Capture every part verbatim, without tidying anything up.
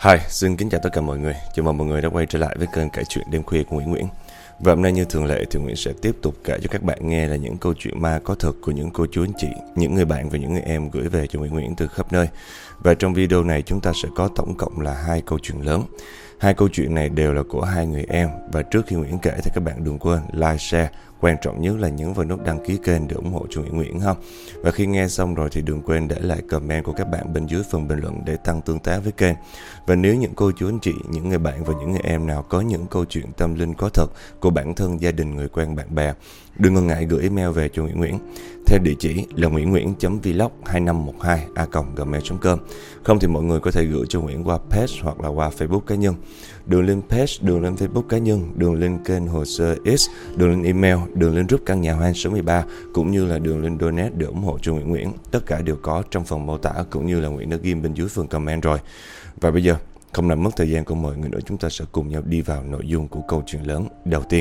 Hi, xin kính chào tất cả mọi người. Chào mừng mọi người đã quay trở lại với kênh kể chuyện đêm khuya của Nguyễn Nguyễn. Và hôm nay như thường lệ thì Nguyễn sẽ tiếp tục kể cho các bạn nghe là những câu chuyện ma có thật của những cô chú anh chị, những người bạn và những người em gửi về cho Nguyễn Nguyễn từ khắp nơi. Và trong video này chúng ta sẽ có tổng cộng là hai câu chuyện lớn. Hai câu chuyện này đều là của hai người em. Và trước khi Nguyễn kể thì các bạn đừng quên like, share. Quan trọng nhất là nhấn vào nút đăng ký kênh để ủng hộ cho Nguyễn Nguyễn ha. Và khi nghe xong rồi thì đừng quên để lại comment của các bạn bên dưới phần bình luận để tăng tương tác với kênh. Và nếu những cô chú anh chị, những người bạn và những người em nào có những câu chuyện tâm linh có thật của bản thân, gia đình, người quen, bạn bè, đừng ngần ngại gửi email về cho Nguyễn Nguyễn theo địa chỉ là nguyễn nguyễn chấm vlog hai năm một hai a còng gmail chấm com. Không thì mọi người có thể gửi cho Nguyễn qua page hoặc là qua Facebook cá nhân. Đường link page, đường link Facebook cá nhân, đường link kênh hồ sơ X, đường link email, đường link group căn nhà hoang số mười ba cũng như là đường link donate để ủng hộ cho Nguyễn Nguyễn. Tất cả đều có trong phần mô tả cũng như là Nguyễn đã ghi bên dưới phần comment rồi. Và bây giờ không làm mất thời gian của mọi người nữa, chúng ta sẽ cùng nhau đi vào nội dung của câu chuyện lớn đầu tiên.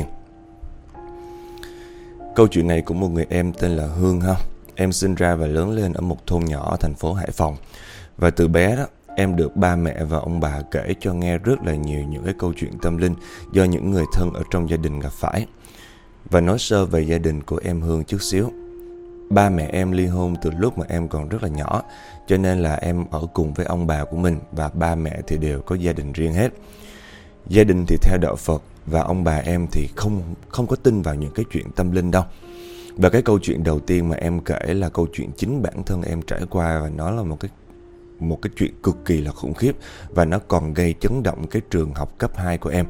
Câu chuyện này của một người em tên là Hương ha. Em sinh ra và lớn lên ở một thôn nhỏ ở thành phố Hải Phòng. Và từ bé đó, em được ba mẹ và ông bà kể cho nghe rất là nhiều những cái câu chuyện tâm linh do những người thân ở trong gia đình gặp phải. Và nói sơ về gia đình của em Hương chút xíu. Ba mẹ em ly hôn từ lúc mà em còn rất là nhỏ, cho nên là em ở cùng với ông bà của mình và ba mẹ thì đều có gia đình riêng hết. Gia đình thì theo đạo Phật và ông bà em thì không không có tin vào những cái chuyện tâm linh đâu. Và cái câu chuyện đầu tiên mà em kể là câu chuyện chính bản thân em trải qua, và nó là một cái một cái chuyện cực kỳ là khủng khiếp và nó còn gây chấn động cái trường học cấp hai của em.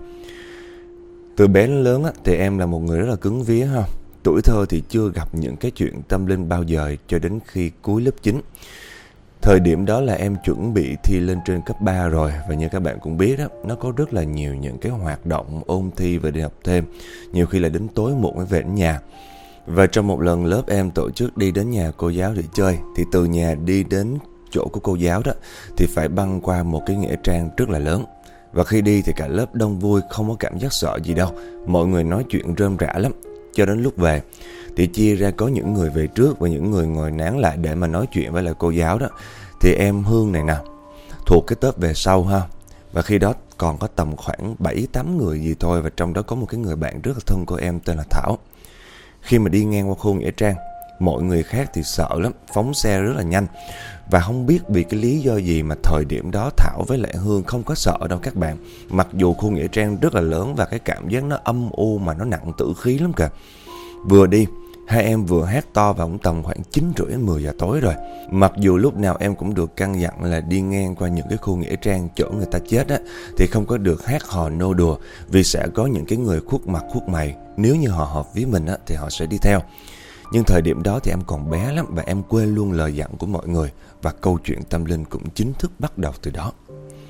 Từ bé đến lớn á, thì em là một người rất là cứng vía ha. Tuổi thơ thì chưa gặp những cái chuyện tâm linh bao giờ cho đến khi cuối lớp chín. Thời điểm đó là em chuẩn bị thi lên trên cấp ba rồi. Và như các bạn cũng biết đó, nó có rất là nhiều những cái hoạt động ôn thi và đi học thêm. Nhiều khi là đến tối muộn mới về đến nhà. Và trong một lần lớp em tổ chức đi đến nhà cô giáo để chơi, thì từ nhà đi đến chỗ của cô giáo đó thì phải băng qua một cái nghĩa trang rất là lớn. Và khi đi thì cả lớp đông vui, không có cảm giác sợ gì đâu. Mọi người nói chuyện rơm rả lắm. Cho đến lúc về thì chia ra có những người về trước và những người ngồi nán lại để mà nói chuyện với lại cô giáo đó. Thì em Hương này nè thuộc cái tớp về sau ha. Và khi đó còn có tầm khoảng bảy tám người gì thôi. Và trong đó có một cái người bạn rất là thân của em tên là Thảo. Khi mà đi ngang qua khu nghĩa trang, mọi người khác thì sợ lắm, phóng xe rất là nhanh. Và không biết vì cái lý do gì mà thời điểm đó Thảo với lại Hương không có sợ đâu các bạn. Mặc dù khu nghĩa trang rất là lớn và cái cảm giác nó âm u mà nó nặng tử khí lắm kìa. Vừa đi, hai em vừa hét to vào cũng tầm khoảng chín rưỡi đến mười giờ tối rồi. Mặc dù lúc nào em cũng được căn dặn là đi ngang qua những cái khu nghĩa trang chỗ người ta chết á, thì không có được hát hò nô đùa, vì sẽ có những cái người khuất mặt khuất mày. Nếu như họ hợp với mình á, thì họ sẽ đi theo. Nhưng thời điểm đó thì em còn bé lắm và em quên luôn lời dặn của mọi người. Và câu chuyện tâm linh cũng chính thức bắt đầu từ đó.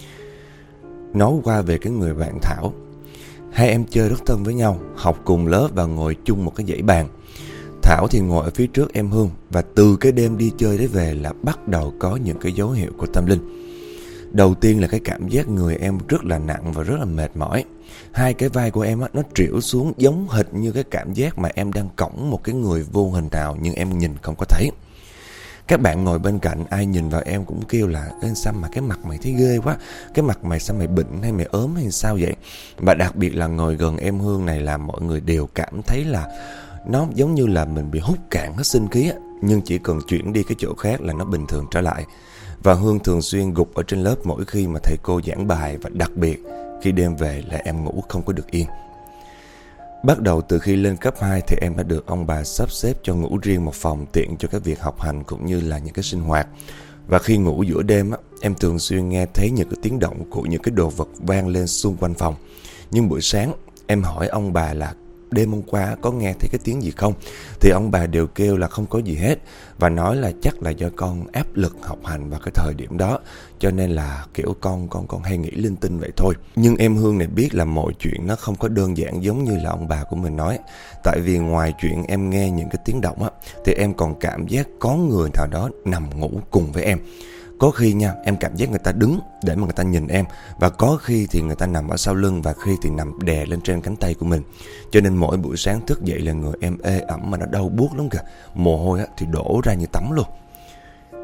Nói qua về cái người bạn Thảo. Hai em chơi rất thân với nhau, học cùng lớp và ngồi chung một cái dãy bàn. Thảo thì ngồi ở phía trước em Hương. Và từ cái đêm đi chơi đấy về là bắt đầu có những cái dấu hiệu của tâm linh. Đầu tiên là cái cảm giác người em rất là nặng và rất là mệt mỏi. Hai cái vai của em á, nó trĩu xuống giống hệt như cái cảm giác mà em đang cõng một cái người vô hình nào nhưng em nhìn không có thấy. Các bạn ngồi bên cạnh ai nhìn vào em cũng kêu là: Ê, sao mà cái mặt mày thấy ghê quá, cái mặt mày sao mày bệnh hay mày ốm hay sao vậy. Và đặc biệt là ngồi gần em Hương này làm mọi người đều cảm thấy là nó giống như là mình bị hút cạn hết sinh khí á. Nhưng chỉ cần chuyển đi cái chỗ khác là nó bình thường trở lại. Và Hương thường xuyên gục ở trên lớp mỗi khi mà thầy cô giảng bài. Và đặc biệt khi đêm về là em ngủ không có được yên. Bắt đầu từ khi lên cấp hai thì em đã được ông bà sắp xếp cho ngủ riêng một phòng tiện cho các việc học hành cũng như là những cái sinh hoạt. Và khi ngủ giữa đêm á, em thường xuyên nghe thấy những cái tiếng động của những cái đồ vật vang lên xung quanh phòng. Nhưng buổi sáng em hỏi ông bà là đêm hôm qua có nghe thấy cái tiếng gì không, thì ông bà đều kêu là không có gì hết. Và nói là chắc là do con áp lực học hành vào cái thời điểm đó, cho nên là kiểu con con con hay nghĩ linh tinh vậy thôi. Nhưng em Hương này biết là mọi chuyện nó không có đơn giản giống như là ông bà của mình nói. Tại vì ngoài chuyện em nghe những cái tiếng động á, thì em còn cảm giác có người nào đó nằm ngủ cùng với em. Có khi nha, em cảm giác người ta đứng để mà người ta nhìn em. Và có khi thì người ta nằm ở sau lưng, và khi thì nằm đè lên trên cánh tay của mình. Cho nên mỗi buổi sáng thức dậy là người em ê ẩm mà nó đau buốt lắm kìa. Mồ hôi á, thì đổ ra như tắm luôn.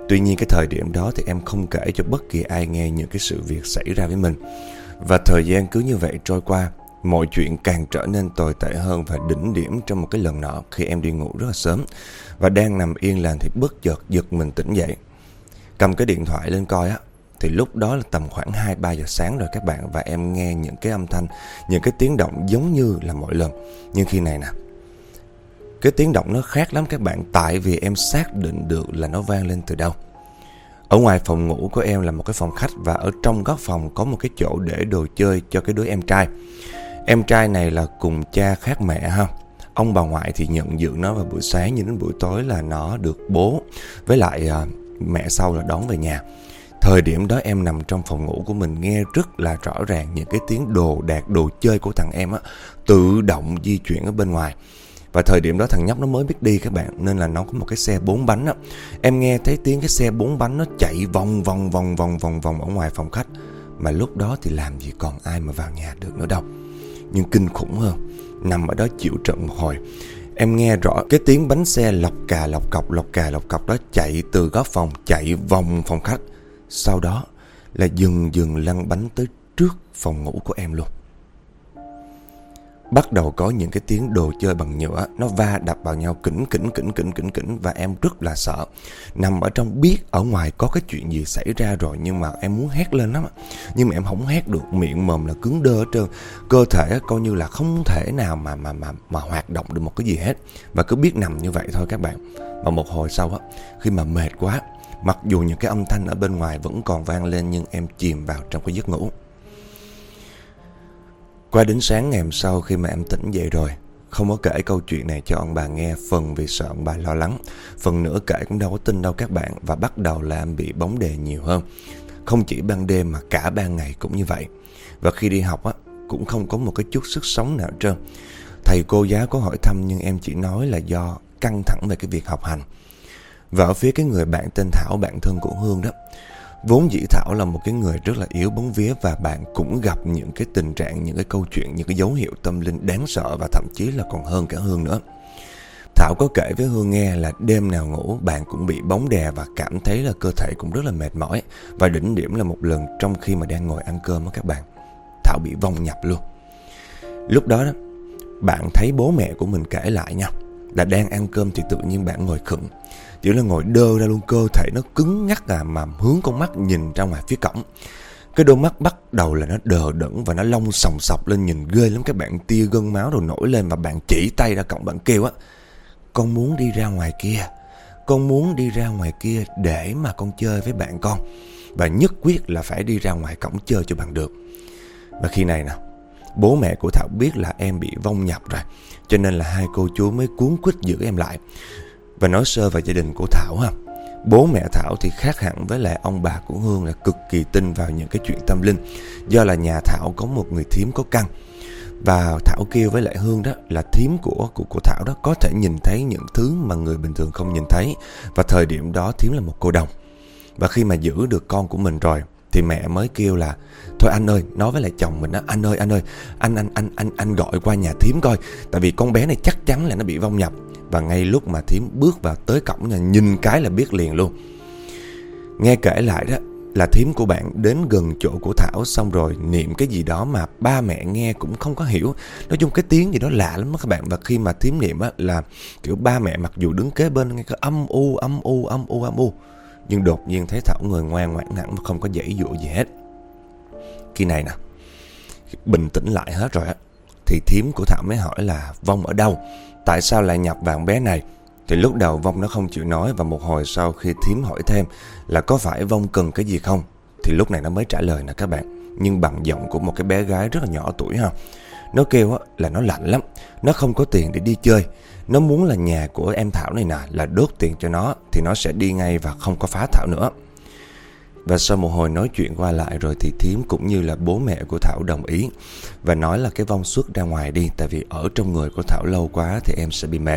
Tuy nhiên cái thời điểm đó thì em không kể cho bất kỳ ai nghe những cái sự việc xảy ra với mình. Và thời gian cứ như vậy trôi qua, mọi chuyện càng trở nên tồi tệ hơn và đỉnh điểm trong một cái lần nọ khi em đi ngủ rất là sớm. Và đang nằm yên lành thì bất chợt giật mình tỉnh dậy. Cầm cái điện thoại lên coi á, thì lúc đó là tầm khoảng hai ba giờ sáng rồi các bạn. Và em nghe những cái âm thanh, những cái tiếng động giống như là mọi lần. Nhưng khi này nè, cái tiếng động nó khác lắm các bạn. Tại vì em xác định được là nó vang lên từ đâu. Ở ngoài phòng ngủ của em là một cái phòng khách. Và ở trong góc phòng có một cái chỗ để đồ chơi cho cái đứa em trai. Em trai này là cùng cha khác mẹ ha. Ông bà ngoại thì nhận dưỡng nó vào buổi sáng, nhưng đến buổi tối là nó được bố với lại uh, mẹ sau là đón về nhà. Thời điểm đó em nằm trong phòng ngủ của mình, nghe rất là rõ ràng những cái tiếng đồ đạc, đồ chơi của thằng em á tự động di chuyển ở bên ngoài. Và thời điểm đó thằng nhóc nó mới biết đi các bạn, nên là nó có một cái xe bốn bánh á. Em nghe thấy tiếng cái xe bốn bánh nó chạy vòng vòng vòng vòng vòng vòng ở ngoài phòng khách. Mà lúc đó thì làm gì còn ai mà vào nhà được nữa đâu. Nhưng kinh khủng hơn, nằm ở đó chịu trận một hồi, em nghe rõ cái tiếng bánh xe lọc cà lọc cọc lọc cà lọc cọc đó chạy từ góc phòng chạy vòng phòng khách. Sau đó là dừng dừng lăn bánh tới trước phòng ngủ của em luôn. Bắt đầu có những cái tiếng đồ chơi bằng nhựa nó va đập vào nhau kỉnh kỉnh kỉnh kỉnh kỉnh kỉnh. Và em rất là sợ. Nằm ở trong biết ở ngoài có cái chuyện gì xảy ra rồi, nhưng mà em muốn hét lên lắm. Nhưng mà em không hét được, miệng mồm là cứng đơ hết trơn. Cơ thể coi như là không thể nào mà mà mà mà hoạt động được một cái gì hết. Và cứ biết nằm như vậy thôi các bạn. Và một hồi sau á, khi mà mệt quá, mặc dù những cái âm thanh ở bên ngoài vẫn còn vang lên, nhưng em chìm vào trong cái giấc ngủ. Qua đến sáng ngày hôm sau khi mà em tỉnh dậy rồi, không có kể câu chuyện này cho ông bà nghe, phần vì sợ ông bà lo lắng, phần nữa kể cũng đâu có tin đâu các bạn. Và bắt đầu là em bị bóng đè nhiều hơn. Không chỉ ban đêm mà cả ban ngày cũng như vậy. Và khi đi học á, cũng không có một cái chút sức sống nào hết trơn. Thầy cô giáo có hỏi thăm nhưng em chỉ nói là do căng thẳng về cái việc học hành. Và ở phía cái người bạn tên Thảo, bạn thân của Hương đó, vốn dĩ Thảo là một cái người rất là yếu bóng vía. Và bạn cũng gặp những cái tình trạng, những cái câu chuyện, những cái dấu hiệu tâm linh đáng sợ. Và thậm chí là còn hơn cả Hương nữa. Thảo có kể với Hương nghe là đêm nào ngủ bạn cũng bị bóng đè và cảm thấy là cơ thể cũng rất là mệt mỏi. Và đỉnh điểm là một lần trong khi mà đang ngồi ăn cơm đó các bạn, Thảo bị vong nhập luôn. Lúc đó đó, bạn thấy bố mẹ của mình kể lại nha, là đang ăn cơm thì tự nhiên bạn ngồi khựng, chỉ là ngồi đơ ra luôn, cơ thể nó cứng ngắc à, mà hướng con mắt nhìn ra ngoài phía cổng. Cái đôi mắt bắt đầu là nó đờ đẫn và nó long sòng sọc lên, nhìn ghê lắm các bạn. Tia gân máu rồi nổi lên và bạn chỉ tay ra cổng, bạn kêu á: con muốn đi ra ngoài kia, con muốn đi ra ngoài kia để mà con chơi với bạn con. Và nhất quyết là phải đi ra ngoài cổng chơi cho bằng được. Và khi này nè, bố mẹ của Thảo biết là em bị vong nhập rồi, cho nên là hai cô chú mới cuống quýt giữ em lại. Và nói sơ về gia đình của Thảo ha. Bố mẹ Thảo thì khác hẳn với lại ông bà của Hương, là cực kỳ tin vào những cái chuyện tâm linh. Do là nhà Thảo có một người thím có căn. Và Thảo kêu với lại Hương đó là thím của, của, của Thảo đó có thể nhìn thấy những thứ mà người bình thường không nhìn thấy. Và thời điểm đó thím là một cô đồng. Và khi mà giữ được con của mình rồi thì mẹ mới kêu là: thôi anh ơi, nói với lại chồng mình á, anh ơi anh ơi, anh anh anh anh anh gọi qua nhà thím coi, tại vì con bé này chắc chắn là nó bị vong nhập. Và ngay lúc mà thím bước vào tới cổng nhà, nhìn cái là biết liền luôn. Nghe kể lại đó là thím của bạn đến gần chỗ của Thảo, xong rồi niệm cái gì đó mà ba mẹ nghe cũng không có hiểu. Nói chung cái tiếng gì đó lạ lắm các bạn. Và khi mà thím niệm á là kiểu ba mẹ mặc dù đứng kế bên nghe cái âm u âm u âm u âm u, nhưng đột nhiên thấy Thảo người ngoan ngoãn hẳn, không có giãy giụa gì hết. Khi này nè, bình tĩnh lại hết rồi á, thì thím của Thảo mới hỏi là vong ở đâu, tại sao lại nhập vào bé này. Thì lúc đầu vong nó không chịu nói. Và một hồi sau khi thím hỏi thêm là có phải vong cần cái gì không, thì lúc này nó mới trả lời nè các bạn. Nhưng bằng giọng của một cái bé gái rất là nhỏ tuổi ha. Nó kêu á là nó lạnh lắm, nó không có tiền để đi chơi. Nó muốn là nhà của em Thảo này nè là đốt tiền cho nó, thì nó sẽ đi ngay và không có phá Thảo nữa. Và sau một hồi nói chuyện qua lại rồi thì thím cũng như là bố mẹ của Thảo đồng ý. Và nói là cái vong xuất ra ngoài đi, tại vì ở trong người của Thảo lâu quá thì em sẽ bị mệt.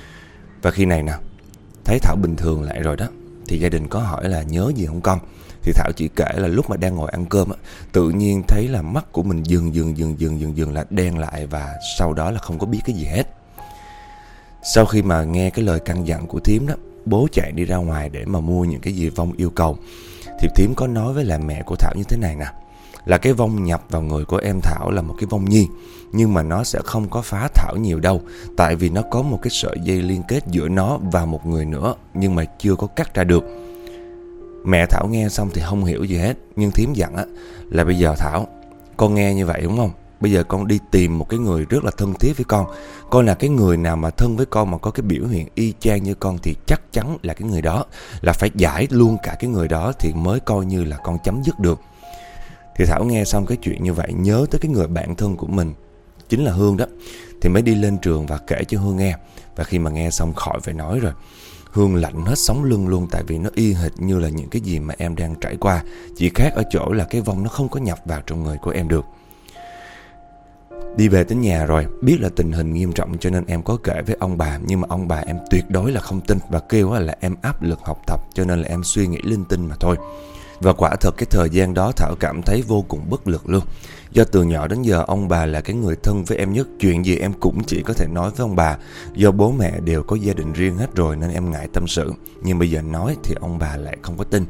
Và khi này nè, thấy Thảo bình thường lại rồi đó, thì gia đình có hỏi là nhớ gì không con. Thì Thảo chỉ kể là lúc mà đang ngồi ăn cơm á, tự nhiên thấy là mắt của mình dừng dừng dừng dừng dừng dừng là đen lại. Và sau đó là không có biết cái gì hết. Sau khi mà nghe cái lời căn dặn của thím đó, bố chạy đi ra ngoài để mà mua những cái gì Vong yêu cầu. Thì thím có nói với là mẹ của Thảo như thế này nè, là cái vong nhập vào người của em Thảo là một cái vong nhi, nhưng mà nó sẽ không có phá Thảo nhiều đâu, tại vì nó có một cái sợi dây liên kết giữa nó và một người nữa, nhưng mà chưa có cắt ra được. Mẹ Thảo nghe xong thì không hiểu gì hết, nhưng thím dặn á là bây giờ Thảo, con nghe như vậy đúng không? Bây giờ con đi tìm một cái người rất là thân thiết với con. Con là cái người nào mà thân với con mà có cái biểu hiện y chang như con thì chắc chắn là cái người đó, là phải giải luôn cả cái người đó thì mới coi như là con chấm dứt được. Thì Thảo nghe xong cái chuyện như vậy, nhớ tới cái người bạn thân của mình, chính là Hương đó, thì mới đi lên trường và kể cho Hương nghe. Và khi mà nghe xong khỏi phải nói rồi, Hương lạnh hết sống lưng luôn, tại vì nó y hệt như là những cái gì mà em đang trải qua, chỉ khác ở chỗ là cái vong nó không có nhập vào trong người của em được. Đi về tới nhà rồi, biết là tình hình nghiêm trọng cho nên em có kể với ông bà, nhưng mà ông bà em tuyệt đối là không tin và kêu là em áp lực học tập, cho nên là em suy nghĩ linh tinh mà thôi. Và quả thật cái thời gian đó Thảo cảm thấy vô cùng bất lực luôn. Do từ nhỏ đến giờ ông bà là cái người thân với em nhất, chuyện gì em cũng chỉ có thể nói với ông bà. Do bố mẹ đều có gia đình riêng hết rồi nên em ngại tâm sự, nhưng bây giờ nói thì ông bà lại không có tin.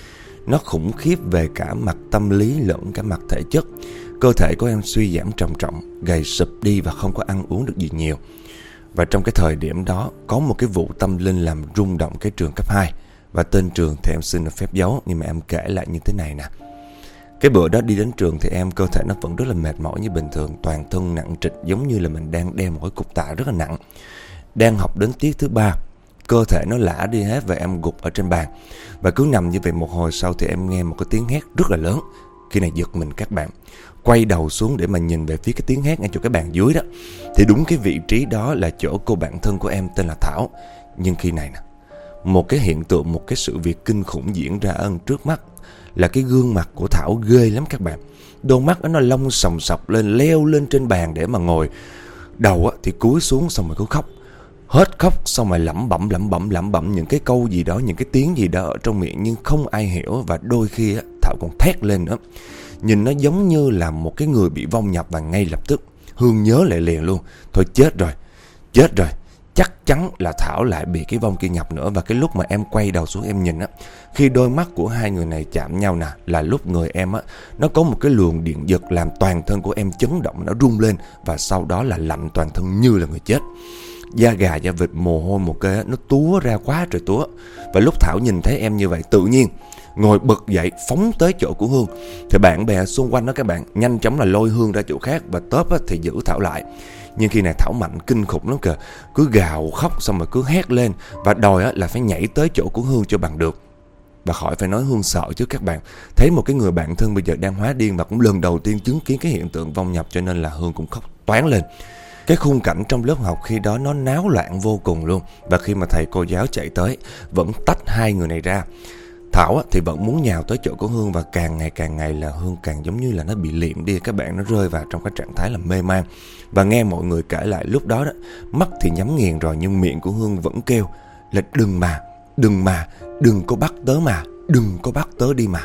Nó khủng khiếp về cả mặt tâm lý lẫn cả mặt thể chất. Cơ thể của em suy giảm trầm trọng, gầy sụp đi và không có ăn uống được gì nhiều. Và trong cái thời điểm đó có một cái vụ tâm linh làm rung động cái trường cấp hai. Và tên trường thì em xin được phép giấu, nhưng mà em kể lại như thế này nè. Cái bữa đó đi đến trường thì em cơ thể nó vẫn rất là mệt mỏi như bình thường, toàn thân nặng trịch giống như là mình đang đem một cái cục tạ rất là nặng. Đang học đến tiết thứ ba, cơ thể nó lả đi hết và em gục ở trên bàn. Và cứ nằm như vậy một hồi sau thì em nghe một cái tiếng hét rất là lớn. Khi này giật mình các bạn, quay đầu xuống để mà nhìn về phía cái tiếng hét ngay chỗ cái bàn dưới đó, thì đúng cái vị trí đó là chỗ cô bạn thân của em tên là Thảo. Nhưng khi này nè, một cái hiện tượng, một cái sự việc kinh khủng diễn ra ở trước mắt, là cái gương mặt của Thảo ghê lắm các bạn. Đôi mắt đó nó lông sòng sọc lên, leo lên trên bàn để mà ngồi. Đầu á thì cúi xuống xong rồi cứ khóc. Hết khóc xong rồi lẩm bẩm lẩm bẩm lẩm bẩm những cái câu gì đó, những cái tiếng gì đó ở trong miệng nhưng không ai hiểu. Và đôi khi á, Thảo còn thét lên nữa. Nhìn nó giống như là một cái người bị vong nhập. Và ngay lập tức Hương nhớ lại liền luôn, thôi chết rồi, chết rồi, chắc chắn là Thảo lại bị cái vong kia nhập nữa. Và cái lúc mà em quay đầu xuống em nhìn á, khi đôi mắt của hai người này chạm nhau nè, là lúc người em á, nó có một cái luồng điện giật làm toàn thân của em chấn động, nó rung lên. Và sau đó là lạnh toàn thân như là người chết. Da gà da vịt, mồ hôi một kê nó túa ra quá trời túa. Và lúc Thảo nhìn thấy em như vậy, tự nhiên ngồi bật dậy phóng tới chỗ của Hương. Thì bạn bè xung quanh đó các bạn nhanh chóng là lôi Hương ra chỗ khác, và tớp á, thì giữ Thảo lại. Nhưng khi này Thảo mạnh kinh khủng lắm kìa, cứ gào khóc xong rồi cứ hét lên và đòi á, là phải nhảy tới chỗ của Hương cho bằng được. Và khỏi phải nói Hương sợ chứ các bạn, thấy một cái người bạn thân bây giờ đang hóa điên và cũng lần đầu tiên chứng kiến cái hiện tượng vong nhập, cho nên là Hương cũng khóc toáng lên. Cái khung cảnh trong lớp học khi đó nó náo loạn vô cùng luôn. Và khi mà thầy cô giáo chạy tới, vẫn tách hai người này ra. Thảo thì vẫn muốn nhào tới chỗ của Hương, và càng ngày càng ngày là Hương càng giống như là nó bị liệm đi. Các bạn, nó rơi vào trong cái trạng thái là mê man. Và nghe mọi người kể lại lúc đó đó, mắt thì nhắm nghiền rồi nhưng miệng của Hương vẫn kêu là đừng mà, đừng mà, đừng có bắt tớ mà, đừng có bắt tớ đi mà.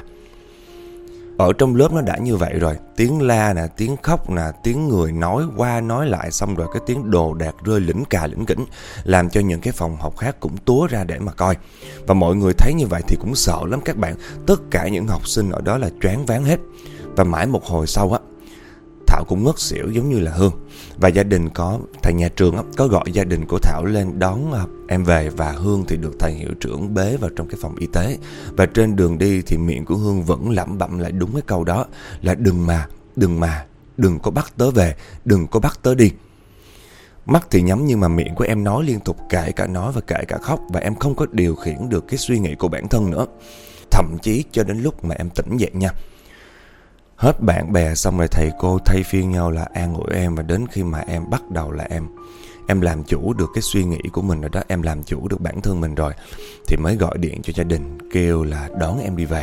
Ở trong lớp nó đã như vậy rồi, tiếng la nè, tiếng khóc nè, tiếng người nói qua nói lại, xong rồi cái tiếng đồ đạc rơi lĩnh cà lĩnh kỉnh, làm cho những cái phòng học khác cũng túa ra để mà coi. Và mọi người thấy như vậy thì cũng sợ lắm các bạn. Tất cả những học sinh ở đó là choáng váng hết. Và mãi một hồi sau á, Thảo cũng ngất xỉu giống như là Hương. Và gia đình có, thầy nhà trường á, có gọi gia đình của Thảo lên đón em về. Và Hương thì được thầy hiệu trưởng bế vào trong cái phòng y tế. Và trên đường đi thì miệng của Hương vẫn lẩm bẩm lại đúng cái câu đó là đừng mà, đừng mà, đừng có bắt tớ về, đừng có bắt tớ đi. Mắt thì nhắm nhưng mà miệng của em nói liên tục, kể cả nói và kể cả khóc. Và em không có điều khiển được cái suy nghĩ của bản thân nữa. Thậm chí cho đến lúc mà em tỉnh dậy nha, hết bạn bè xong rồi thầy cô thay phiên nhau là an ủi em. Và đến khi mà em bắt đầu là em Em làm chủ được cái suy nghĩ của mình rồi đó, em làm chủ được bản thân mình rồi, thì mới gọi điện cho gia đình kêu là đón em đi về.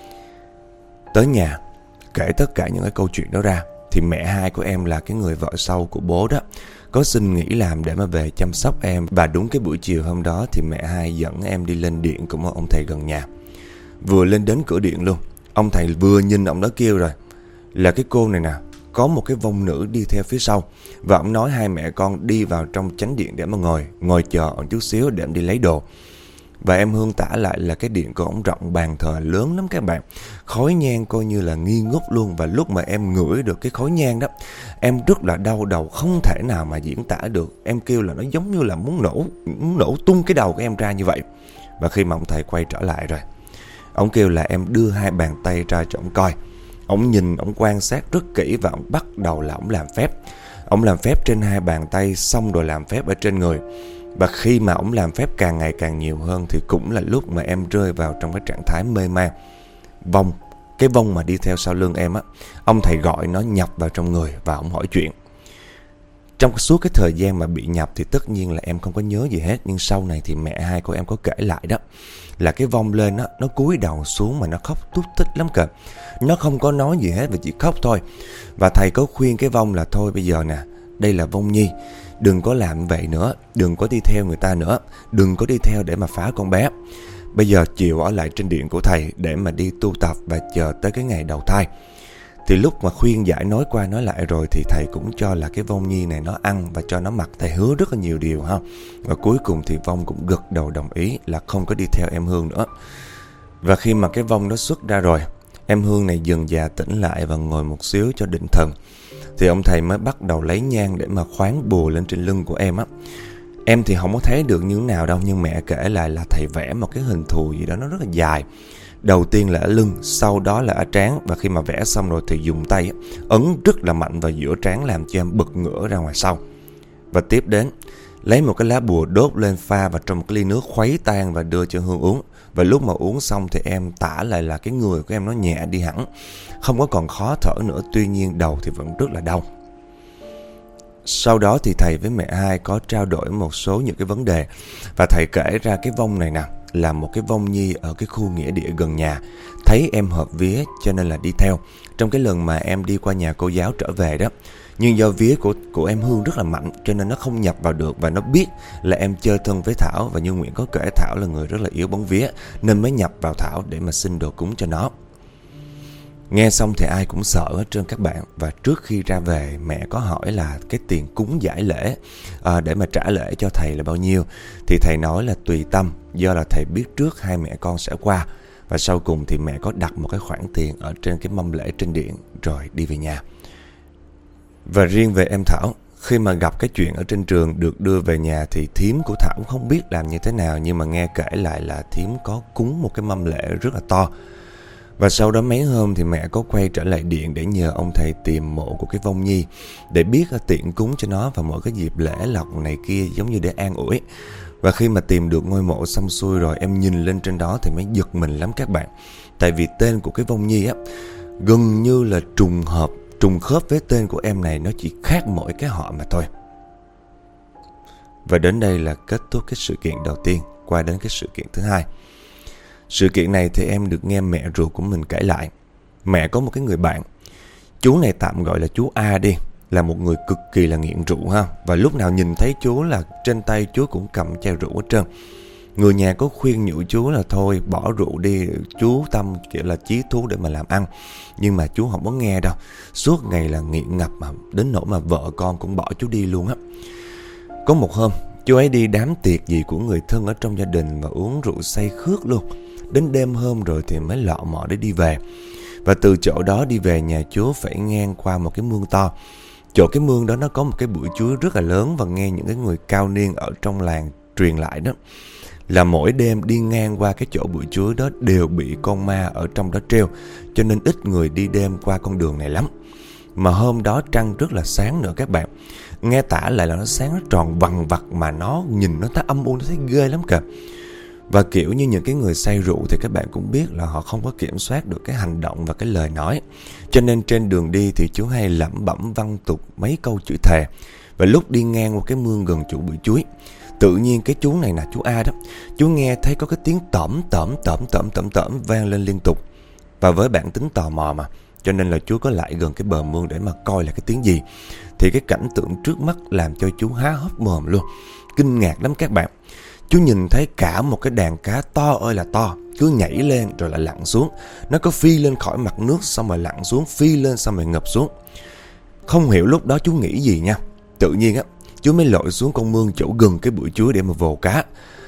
Tới nhà kể tất cả những cái câu chuyện đó ra, thì mẹ hai của em là cái người vợ sau của bố đó, có xin nghỉ làm để mà về chăm sóc em. Và đúng cái buổi chiều hôm đó thì mẹ hai dẫn em đi lên điện của một ông thầy gần nhà. Vừa lên đến cửa điện luôn, ông thầy vừa nhìn ông đó kêu rồi là cái cô này nè, có một cái vong nữ đi theo phía sau. Và ông nói hai mẹ con đi vào trong chánh điện để mà ngồi Ngồi chờ một chút xíu để em đi lấy đồ. Và em Hương tả lại là cái điện của ổng rộng, bàn thờ lớn lắm các bạn. Khói nhang coi như là nghi ngút luôn. Và lúc mà em ngửi được cái khói nhang đó, em rất là đau đầu, không thể nào mà diễn tả được. Em kêu là nó giống như là muốn nổ, muốn nổ tung cái đầu của em ra như vậy. Và khi mà ông thầy quay trở lại rồi, ông kêu là em đưa hai bàn tay ra cho ông coi. Ông nhìn, ông quan sát rất kỹ và ông bắt đầu là ông làm phép. Ông làm phép trên hai bàn tay, xong rồi làm phép ở trên người. Và khi mà ông làm phép càng ngày càng nhiều hơn thì cũng là lúc mà em rơi vào trong cái trạng thái mê man. Vong, cái vong mà đi theo sau lưng em á, ông thầy gọi nó nhập vào trong người và ông hỏi chuyện. Trong suốt cái thời gian mà bị nhập thì tất nhiên là em không có nhớ gì hết. Nhưng sau này thì mẹ hai của em có kể lại đó, là cái vong lên đó, nó cúi đầu xuống mà nó khóc tút tích lắm kìa. Nó không có nói gì hết và chỉ khóc thôi. Và thầy có khuyên cái vong là thôi bây giờ nè, đây là vong nhi, đừng có làm vậy nữa, đừng có đi theo người ta nữa, đừng có đi theo để mà phá con bé. Bây giờ chịu ở lại trên điện của thầy để mà đi tu tập và chờ tới cái ngày đầu thai. Thì lúc mà khuyên giải nói qua nói lại rồi thì thầy cũng cho là cái vong nhi này nó ăn và cho nó mặc. Thầy hứa rất là nhiều điều ha. Và cuối cùng thì vong cũng gật đầu đồng ý là không có đi theo em Hương nữa. Và khi mà cái vong nó xuất ra rồi, em Hương này dần dà tỉnh lại và ngồi một xíu cho định thần. Thì ông thầy mới bắt đầu lấy nhang để mà khoáng bùa lên trên lưng của em á. Em thì không có thấy được như thế nào đâu, nhưng mẹ kể lại là thầy vẽ một cái hình thù gì đó nó rất là dài. Đầu tiên là ở lưng, sau đó là ở trán. Và khi mà vẽ xong rồi thì dùng tay ấn rất là mạnh vào giữa trán làm cho em bật ngửa ra ngoài sau. Và tiếp đến lấy một cái lá bùa đốt lên, pha vào trong một cái ly nước khuấy tan và đưa cho Hương uống. Và lúc mà uống xong thì em tả lại là cái người của em nó nhẹ đi hẳn, không có còn khó thở nữa. Tuy nhiên đầu thì vẫn rất là đau. Sau đó thì thầy với mẹ hai có trao đổi một số những cái vấn đề. Và thầy kể ra cái vong này nè là một cái vong nhi ở cái khu nghĩa địa gần nhà, thấy em hợp vía cho nên là đi theo. Trong cái lần mà em đi qua nhà cô giáo trở về đó, nhưng do vía của, của em Hương rất là mạnh cho nên nó không nhập vào được. Và nó biết là em chơi thân với Thảo. Và như Nguyễn có kể, Thảo là người rất là yếu bóng vía nên mới nhập vào Thảo để mà xin đồ cúng cho nó. Nghe xong thì ai cũng sợ hết trơn các bạn. Và trước khi ra về, mẹ có hỏi là cái tiền cúng giải lễ à, để mà trả lễ cho thầy là bao nhiêu. Thì thầy nói là tùy tâm, do là thầy biết trước hai mẹ con sẽ qua. Và sau cùng thì mẹ có đặt một cái khoản tiền ở trên cái mâm lễ trên điện rồi đi về nhà. Và riêng về em Thảo, khi mà gặp cái chuyện ở trên trường được đưa về nhà thì thím của Thảo không biết làm như thế nào. Nhưng mà nghe kể lại là thím có cúng một cái mâm lễ rất là to. Và sau đó mấy hôm thì mẹ có quay trở lại điện để nhờ ông thầy tìm mộ của cái vong nhi để biết tiện cúng cho nó vào mỗi cái dịp lễ lộc này kia, giống như để an ủi. Và khi mà tìm được ngôi mộ xong xuôi rồi, em nhìn lên trên đó thì mới giật mình lắm các bạn. Tại vì tên của cái vong nhi á gần như là trùng hợp, trùng khớp với tên của em này, nó chỉ khác mỗi cái họ mà thôi. Và đến đây là kết thúc cái sự kiện đầu tiên. Qua đến cái sự kiện thứ hai. Sự kiện này thì em được nghe mẹ ruột của mình kể lại. Mẹ có một cái người bạn, chú này tạm gọi là chú A đi, là một người cực kỳ là nghiện rượu ha. Và lúc nào nhìn thấy chú là trên tay chú cũng cầm chai rượu hết trơn. Người nhà có khuyên nhủ chú là thôi bỏ rượu đi, chú tâm kiểu là chí thú để mà làm ăn. Nhưng mà chú không có nghe đâu. Suốt ngày là nghiện ngập mà đến nỗi mà vợ con cũng bỏ chú đi luôn á. Có một hôm chú ấy đi đám tiệc gì của người thân ở trong gia đình và uống rượu say khước luôn. Đến đêm hôm rồi thì mới lọ mọ để đi về. Và từ chỗ đó đi về nhà chú phải ngang qua một cái mương to. Chỗ cái mương đó nó có một cái bụi chuối rất là lớn. Và nghe những cái người cao niên ở trong làng truyền lại đó là mỗi đêm đi ngang qua cái chỗ bụi chuối đó đều bị con ma ở trong đó treo. Cho nên ít người đi đêm qua con đường này lắm. Mà hôm đó trăng rất là sáng nữa các bạn. Nghe tả lại là nó sáng, nó tròn vằn vặt mà nó nhìn nó thấy âm u, nó thấy ghê lắm kìa. Và kiểu như những cái người say rượu thì các bạn cũng biết là họ không có kiểm soát được cái hành động và cái lời nói. Cho nên trên đường đi thì chú hay lẩm bẩm văn tục mấy câu chửi thề. Và lúc đi ngang qua cái mương gần chỗ bụi chuối, tự nhiên cái chú này là chú A đó, chú nghe thấy có cái tiếng tẩm tẩm tẩm tẩm tẩm tẩm vang lên liên tục. Và với bản tính tò mò mà, cho nên là chú có lại gần cái bờ mương để mà coi là cái tiếng gì. Thì cái cảnh tượng trước mắt làm cho chú há hốc mồm luôn, kinh ngạc lắm các bạn. Chú nhìn thấy cả một cái đàn cá to ơi là to, cứ nhảy lên rồi lại lặn xuống. Nó có phi lên khỏi mặt nước xong rồi lặn xuống, phi lên xong rồi ngập xuống. Không hiểu lúc đó chú nghĩ gì nha. Tự nhiên á, chú mới lội xuống con mương chỗ gần cái bụi chuối để mà vồ cá.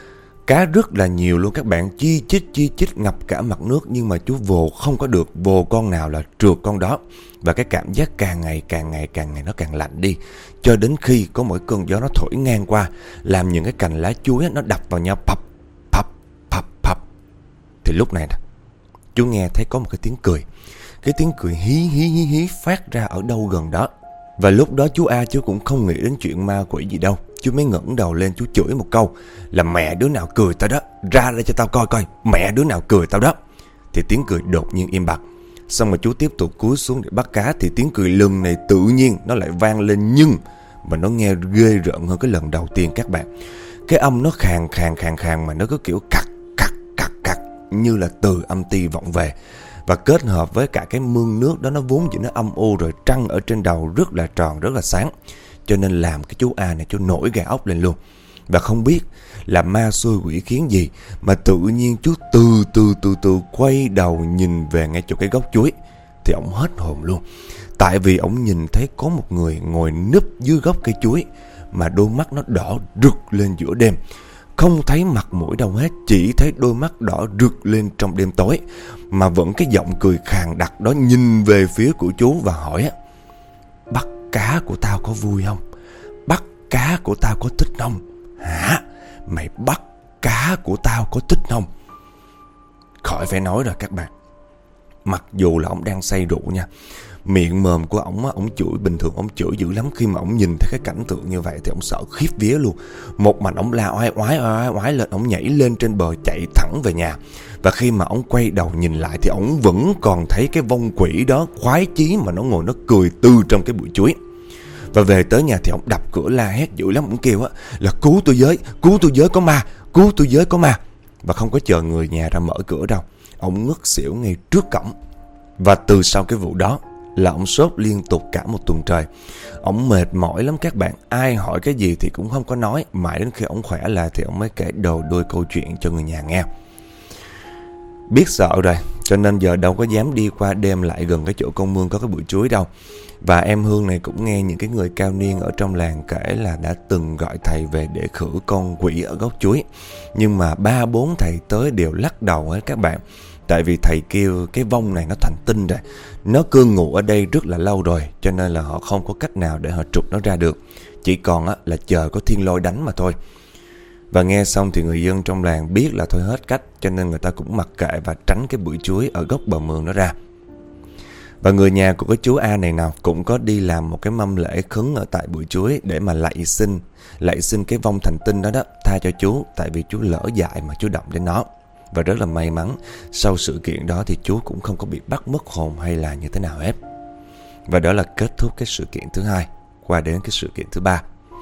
Cá rất là nhiều luôn các bạn, chi chít chi chít ngập cả mặt nước, nhưng mà chú vồ không có được, vồ con nào là trượt con đó. Và cái cảm giác càng ngày càng ngày càng ngày nó càng lạnh đi, cho đến khi có mỗi cơn gió nó thổi ngang qua, làm những cái cành lá chuối nó đập vào nhau, pập pập pập pập. Thì lúc này nè, chú nghe thấy có một cái tiếng cười. Cái tiếng cười hí hí hí hí phát ra ở đâu gần đó. Và lúc đó chú A chú cũng không nghĩ đến chuyện ma quỷ gì đâu. Chú mới ngẩng đầu lên, chú chửi một câu là mẹ đứa nào cười tao đó, ra đây cho tao coi coi, mẹ đứa nào cười tao đó. Thì tiếng cười đột nhiên im bặt. Xong rồi chú tiếp tục cúi xuống để bắt cá. Thì tiếng cười lừng này tự nhiên nó lại vang lên, nhưng mà nó nghe ghê rợn hơn cái lần đầu tiên các bạn. Cái âm nó khàn khàn khàn khàn mà nó cứ kiểu cặc cặc cặc cặc, như là từ âm ty vọng về. Và kết hợp với cả cái mương nước đó, nó vốn chỉ nó âm u, rồi trăng ở trên đầu rất là tròn, rất là sáng, cho nên làm cái chú A này chú nổi gai ốc lên luôn. Và không biết là ma xui quỷ khiến gì mà tự nhiên chú từ từ từ từ quay đầu nhìn về ngay chỗ cái gốc chuối. Thì ổng hết hồn luôn. Tại vì ổng nhìn thấy có một người ngồi núp dưới gốc cây chuối, mà đôi mắt nó đỏ rực lên giữa đêm. Không thấy mặt mũi đâu hết, chỉ thấy đôi mắt đỏ rực lên trong đêm tối. Mà vẫn cái giọng cười khàn đặc đó nhìn về phía của chú và hỏi: bắt cá của tao có vui không? Bắt cá của tao có thích không? Hả? Mày bắt cá của tao có thích không? Khỏi phải nói rồi các bạn. Mặc dù là ông đang say rượu nha, miệng mồm của ổng, ổng chửi bình thường, ổng chửi dữ lắm. Khi mà ổng nhìn thấy cái cảnh tượng như vậy thì ổng sợ khiếp vía luôn. Một mạch ổng la oai oái oai oái lên, ổng nhảy lên trên bờ chạy thẳng về nhà. Và khi mà ổng quay đầu nhìn lại thì ổng vẫn còn thấy cái vong quỷ đó khoái chí mà nó ngồi nó cười từ trong cái bụi chuối. Và về tới nhà thì ổng đập cửa la hét dữ lắm. Ổng kêu á là cứu tôi với, cứu tôi với, có ma, cứu tôi với, có ma. Và không có chờ người nhà ra mở cửa đâu, ổng ngất xỉu ngay trước cổng. Và từ sau cái vụ đó là ổng sốt liên tục cả một tuần trời. Ổng mệt mỏi lắm các bạn, ai hỏi cái gì thì cũng không có nói. Mãi đến khi ổng khỏe lại thì ổng mới kể đầu đuôi câu chuyện cho người nhà nghe. Biết sợ rồi, cho nên giờ đâu có dám đi qua đêm lại gần cái chỗ con mương có cái bụi chuối đâu. Và em Hương này cũng nghe những cái người cao niên ở trong làng kể là đã từng gọi thầy về để khử con quỷ ở gốc chuối. Nhưng mà ba bốn thầy tới đều lắc đầu hết các bạn. Tại vì thầy kêu cái vong này nó thành tinh rồi, nó cư ngụ ở đây rất là lâu rồi, cho nên là họ không có cách nào để họ trục nó ra được. Chỉ còn á, là chờ có thiên lôi đánh mà thôi. Và nghe xong thì người dân trong làng biết là thôi hết cách, cho nên người ta cũng mặc kệ và tránh cái bụi chuối ở gốc bờ mương nó ra. Và người nhà của cái chú A này nào cũng có đi làm một cái mâm lễ khấn ở tại bụi chuối để mà lạy xin, lạy xin cái vong thành tinh đó đó tha cho chú, tại vì chú lỡ dại mà chú động đến nó. Và rất là may mắn, sau sự kiện đó thì chú cũng không có bị bắt mất hồn hay là như thế nào hết. Và đó là kết thúc cái sự kiện thứ hai. Qua đến cái sự kiện thứ ba.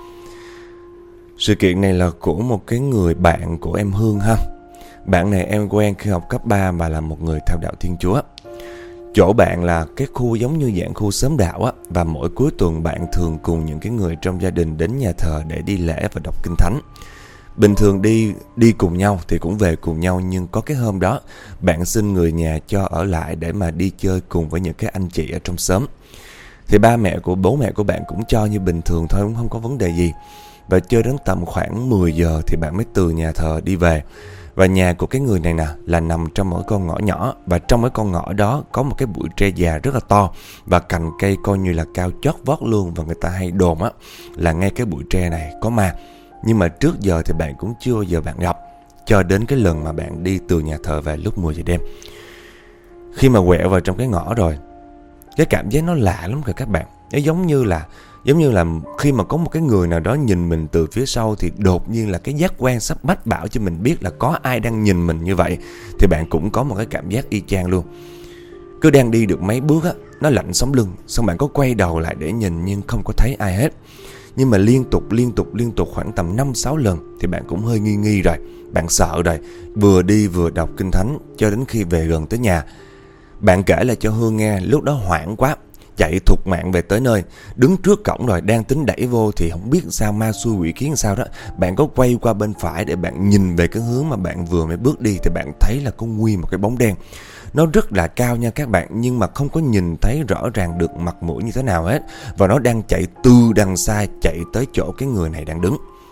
Sự kiện này là của một cái người bạn của em Hương ha. Bạn này em quen khi học cấp ba và là một người theo đạo Thiên Chúa. Chỗ bạn là cái khu giống như dạng khu xóm đạo á. Và mỗi cuối tuần bạn thường cùng những cái người trong gia đình đến nhà thờ để đi lễ và đọc kinh thánh. Bình thường đi đi cùng nhau thì cũng về cùng nhau, nhưng có cái hôm đó bạn xin người nhà cho ở lại để mà đi chơi cùng với những cái anh chị ở trong xóm. Thì ba mẹ của bố mẹ của bạn cũng cho như bình thường thôi, cũng không có vấn đề gì. Và chơi đến tầm khoảng mười giờ thì bạn mới từ nhà thờ đi về. Và nhà của cái người này nè là nằm trong một con ngõ nhỏ. Và trong cái con ngõ đó có một cái bụi tre già rất là to. Và cành cây coi như là cao chót vót luôn. Và người ta hay đồn á là ngay cái bụi tre này có ma. Nhưng mà trước giờ thì bạn cũng chưa bao giờ bạn gặp, cho đến cái lần mà bạn đi từ nhà thờ về lúc mười giờ đêm. Khi mà quẹo vào trong cái ngõ rồi, cái cảm giác nó lạ lắm rồi các bạn. Nó giống như là Giống như là khi mà có một cái người nào đó nhìn mình từ phía sau, thì đột nhiên là cái giác quan sắp mách bảo cho mình biết là có ai đang nhìn mình như vậy. Thì bạn cũng có một cái cảm giác y chang luôn. Cứ đang đi được mấy bước á, nó lạnh sống lưng. Xong bạn có quay đầu lại để nhìn nhưng không có thấy ai hết. Nhưng mà liên tục liên tục liên tục khoảng tầm năm sáu lần thì bạn cũng hơi nghi nghi rồi. Bạn sợ rồi, vừa đi vừa đọc kinh thánh cho đến khi về gần tới nhà. Bạn kể lại cho Hương nghe, lúc đó hoảng quá, chạy thục mạng về tới nơi, đứng trước cổng rồi đang tính đẩy vô thì không biết sao ma xui quỷ khiến sao đó. Bạn có quay qua bên phải để bạn nhìn về cái hướng mà bạn vừa mới bước đi, thì bạn thấy là có nguyên một cái bóng đen. Nó rất là cao nha các bạn, nhưng mà không có nhìn thấy rõ ràng được mặt mũi như thế nào hết. Và nó đang chạy từ đằng xa chạy tới chỗ cái người này đang đứng.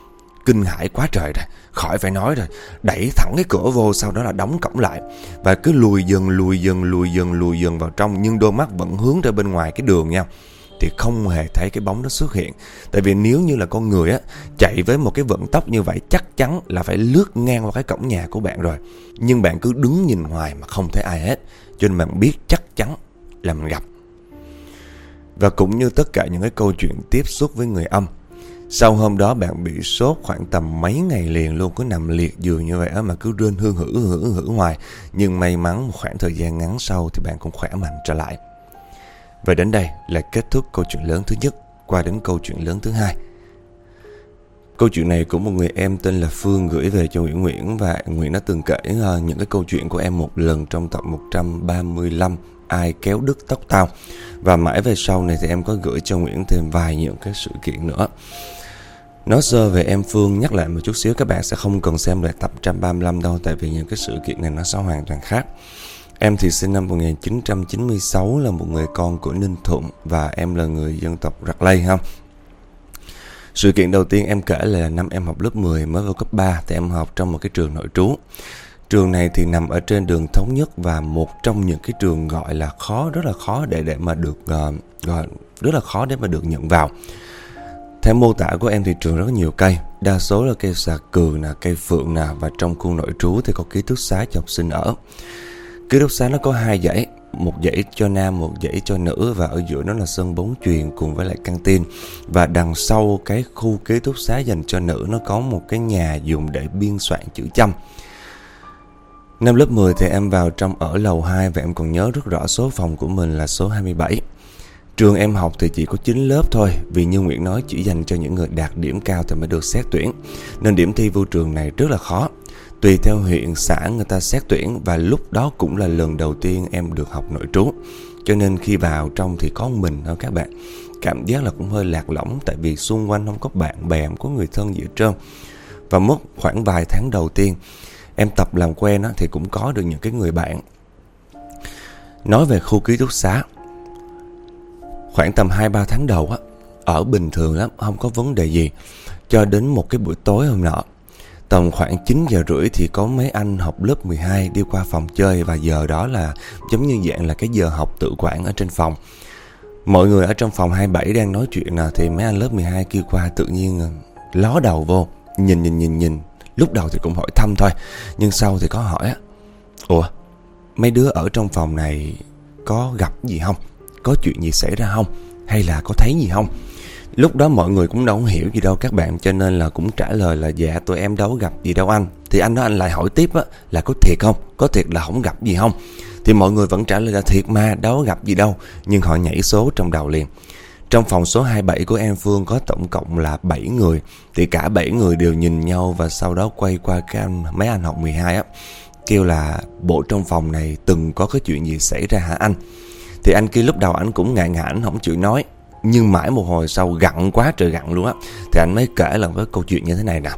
kinh hãi quá trời rồi, khỏi phải nói rồi. Đẩy thẳng cái cửa vô, sau đó là đóng cổng lại. Và cứ lùi dần, lùi dần, lùi dần, lùi dần vào trong. Nhưng đôi mắt vẫn hướng ra bên ngoài cái đường nha. Thì không hề thấy cái bóng đó xuất hiện. Tại vì nếu như là con người á, chạy với một cái vận tốc như vậy, chắc chắn là phải lướt ngang qua cái cổng nhà của bạn rồi. Nhưng bạn cứ đứng nhìn hoài mà không thấy ai hết. Cho nên bạn biết chắc chắn là mình gặp. Và cũng như tất cả những cái câu chuyện tiếp xúc với người âm, sau hôm đó bạn bị sốt khoảng tầm mấy ngày liền luôn, cứ nằm liệt giường như vậy á, mà cứ rên hương hử hử hử hoài. Nhưng may mắn một khoảng thời gian ngắn sau thì bạn cũng khỏe mạnh trở lại. Và đến đây là kết thúc câu chuyện lớn thứ nhất. Qua đến câu chuyện lớn thứ hai. Câu chuyện này của một người em tên là Phương gửi về cho Nguyễn Nguyễn. Và Nguyễn đã từng kể uh, những cái câu chuyện của em một lần trong tập một trăm ba mươi lăm Ai kéo đứt tóc tao. Và mãi về sau này thì em có gửi cho Nguyễn thêm vài những cái sự kiện nữa. Nói sơ về em Phương, nhắc lại một chút xíu, các bạn sẽ không cần xem lại tập một trăm ba mươi lăm đâu. Tại vì những cái sự kiện này nó sẽ hoàn toàn khác. Em thì sinh năm một nghìn chín trăm chín mươi sáu, là một người con của Ninh Thuận. Và em là người dân tộc Rắc Lây ha. Sự kiện đầu tiên em kể là năm em học lớp mười, mới vào cấp ba. Thì em học trong một cái trường nội trú. Trường này thì nằm ở trên đường Thống Nhất. Và một trong những cái trường gọi là khó, rất là khó để để mà được uh, gọi rất là khó để mà được nhận vào. Theo mô tả của em thì trường rất nhiều cây. Đa số là cây xà cừ nè, cây phượng nè. Và trong khu nội trú thì có ký túc xá cho học sinh ở. Ký túc xá nó có hai dãy, một dãy cho nam, một dãy cho nữ. Và ở giữa nó là sân bóng chuyền cùng với lại căng tin. Và đằng sau cái khu ký túc xá dành cho nữ, nó có một cái nhà dùng để biên soạn chữ chăm. Năm lớp mười thì em vào trong ở lầu hai. Và em còn nhớ rất rõ số phòng của mình là số hai mươi bảy. Trường em học thì chỉ có chín lớp thôi. Vì như Nguyễn nói, chỉ dành cho những người đạt điểm cao thì mới được xét tuyển. Nên điểm thi vô trường này rất là khó. Tùy theo huyện, xã người ta xét tuyển. Và lúc đó cũng là lần đầu tiên em được học nội trú. Cho nên khi vào trong thì có mình thôi các bạn. Cảm giác là cũng hơi lạc lõng. Tại vì xung quanh không có bạn bè, không có người thân gì hết trơn. Và mất khoảng vài tháng đầu tiên em tập làm quen á, thì cũng có được những cái người bạn. Nói về khu ký túc xá, khoảng tầm hai ba tháng đầu á, ở bình thường lắm, không có vấn đề gì. Cho đến một cái buổi tối hôm nọ, tầm khoảng chín giờ rưỡi thì có mấy anh học lớp mười hai đi qua phòng chơi. Và giờ đó là giống như dạng là cái giờ học tự quản ở trên phòng. Mọi người ở trong phòng hai mươi bảy đang nói chuyện nào, thì mấy anh lớp mười hai kia qua tự nhiên ló đầu vô, nhìn nhìn nhìn nhìn. Lúc đầu thì cũng hỏi thăm thôi, nhưng sau thì có hỏi á: Ủa, mấy đứa ở trong phòng này có gặp gì không? Có chuyện gì xảy ra không? Hay là có thấy gì không? Lúc đó mọi người cũng đâu có hiểu gì đâu các bạn. Cho nên là cũng trả lời là dạ tụi em đâu gặp gì đâu anh. Thì anh đó anh lại hỏi tiếp á, là có thiệt không? Có thiệt là không gặp gì không? Thì mọi người vẫn trả lời là thiệt mà, đâu có gặp gì đâu. Nhưng họ nhảy số trong đầu liền. Trong phòng số hai mươi bảy của em Phương có tổng cộng là bảy người. Thì cả bảy người đều nhìn nhau. Và sau đó quay qua cái anh, mấy anh học mười hai á, kêu là bộ trong phòng này từng có cái chuyện gì xảy ra hả anh? Thì anh kia lúc đầu anh cũng ngại ngại, anh không chịu nói. Nhưng mãi một hồi sau gặn quá trời gặn luôn á, thì anh mới kể là cái câu chuyện như thế này nè.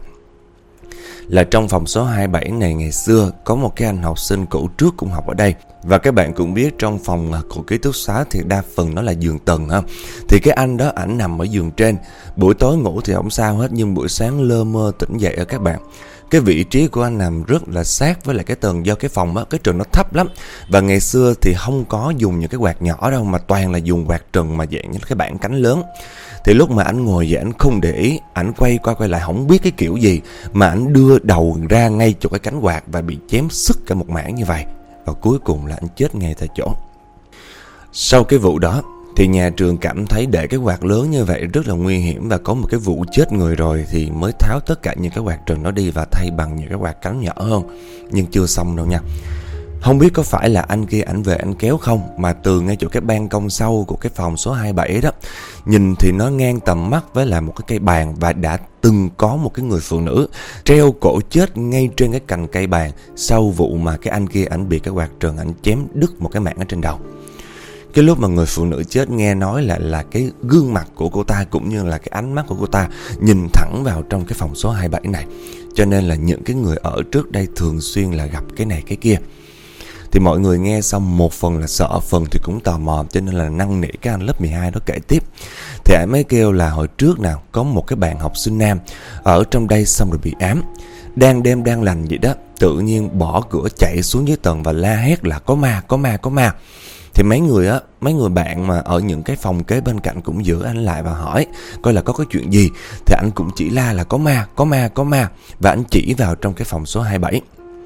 Là trong phòng số hai mươi bảy này ngày xưa có một cái anh học sinh cũ trước cũng học ở đây. Và các bạn cũng biết trong phòng của ký túc xá thì đa phần nó là giường tầng ha. Thì cái anh đó ảnh nằm ở giường trên. Buổi tối ngủ thì không sao hết, nhưng buổi sáng lơ mơ tỉnh dậy ở các bạn. Cái vị trí của anh nằm rất là sát với lại cái tầng, do cái phòng á, cái trường nó thấp lắm. Và ngày xưa thì không có dùng những cái quạt nhỏ đâu, mà toàn là dùng quạt trần mà dạng như cái bảng cánh lớn. Thì lúc mà anh ngồi dậy anh không để ý, anh quay qua quay lại không biết cái kiểu gì, mà anh đưa đầu ra ngay chỗ cái cánh quạt và bị chém sứt cả một mảng như vậy. Và cuối cùng là anh chết ngay tại chỗ. Sau cái vụ đó thì nhà trường cảm thấy để cái quạt lớn như vậy rất là nguy hiểm và có một cái vụ chết người rồi, thì mới tháo tất cả những cái quạt trần đó đi và thay bằng những cái quạt cánh nhỏ hơn. Nhưng chưa xong đâu nha. Không biết có phải là anh kia ảnh về anh kéo không, mà từ ngay chỗ cái ban công sau của cái phòng số hai mươi bảy đó, nhìn thì nó ngang tầm mắt với là một cái cây bàn, và đã từng có một cái người phụ nữ treo cổ chết ngay trên cái cành cây bàn sau vụ mà cái anh kia ảnh bị cái quạt trần ảnh chém đứt một cái mảng ở trên đầu. Cái lúc mà người phụ nữ chết nghe nói là là cái gương mặt của cô ta cũng như là cái ánh mắt của cô ta nhìn thẳng vào trong cái phòng số hai mươi bảy này. Cho nên là những cái người ở trước đây thường xuyên là gặp cái này cái kia. Thì mọi người nghe xong một phần là sợ, phần thì cũng tò mò, cho nên là năn nỉ cái anh lớp mười hai đó kể tiếp. Thì anh mới kêu là hồi trước nào có một cái bạn học sinh nam ở trong đây xong rồi bị ám. Đang đêm đang lành vậy đó, tự nhiên bỏ cửa chạy xuống dưới tầng và la hét là có ma, có ma, có ma. Thì mấy người á, mấy người bạn mà ở những cái phòng kế bên cạnh cũng giữ anh lại và hỏi coi là có cái chuyện gì. Thì anh cũng chỉ la là có ma, có ma, có ma. Và anh chỉ vào trong cái phòng số hai mươi bảy.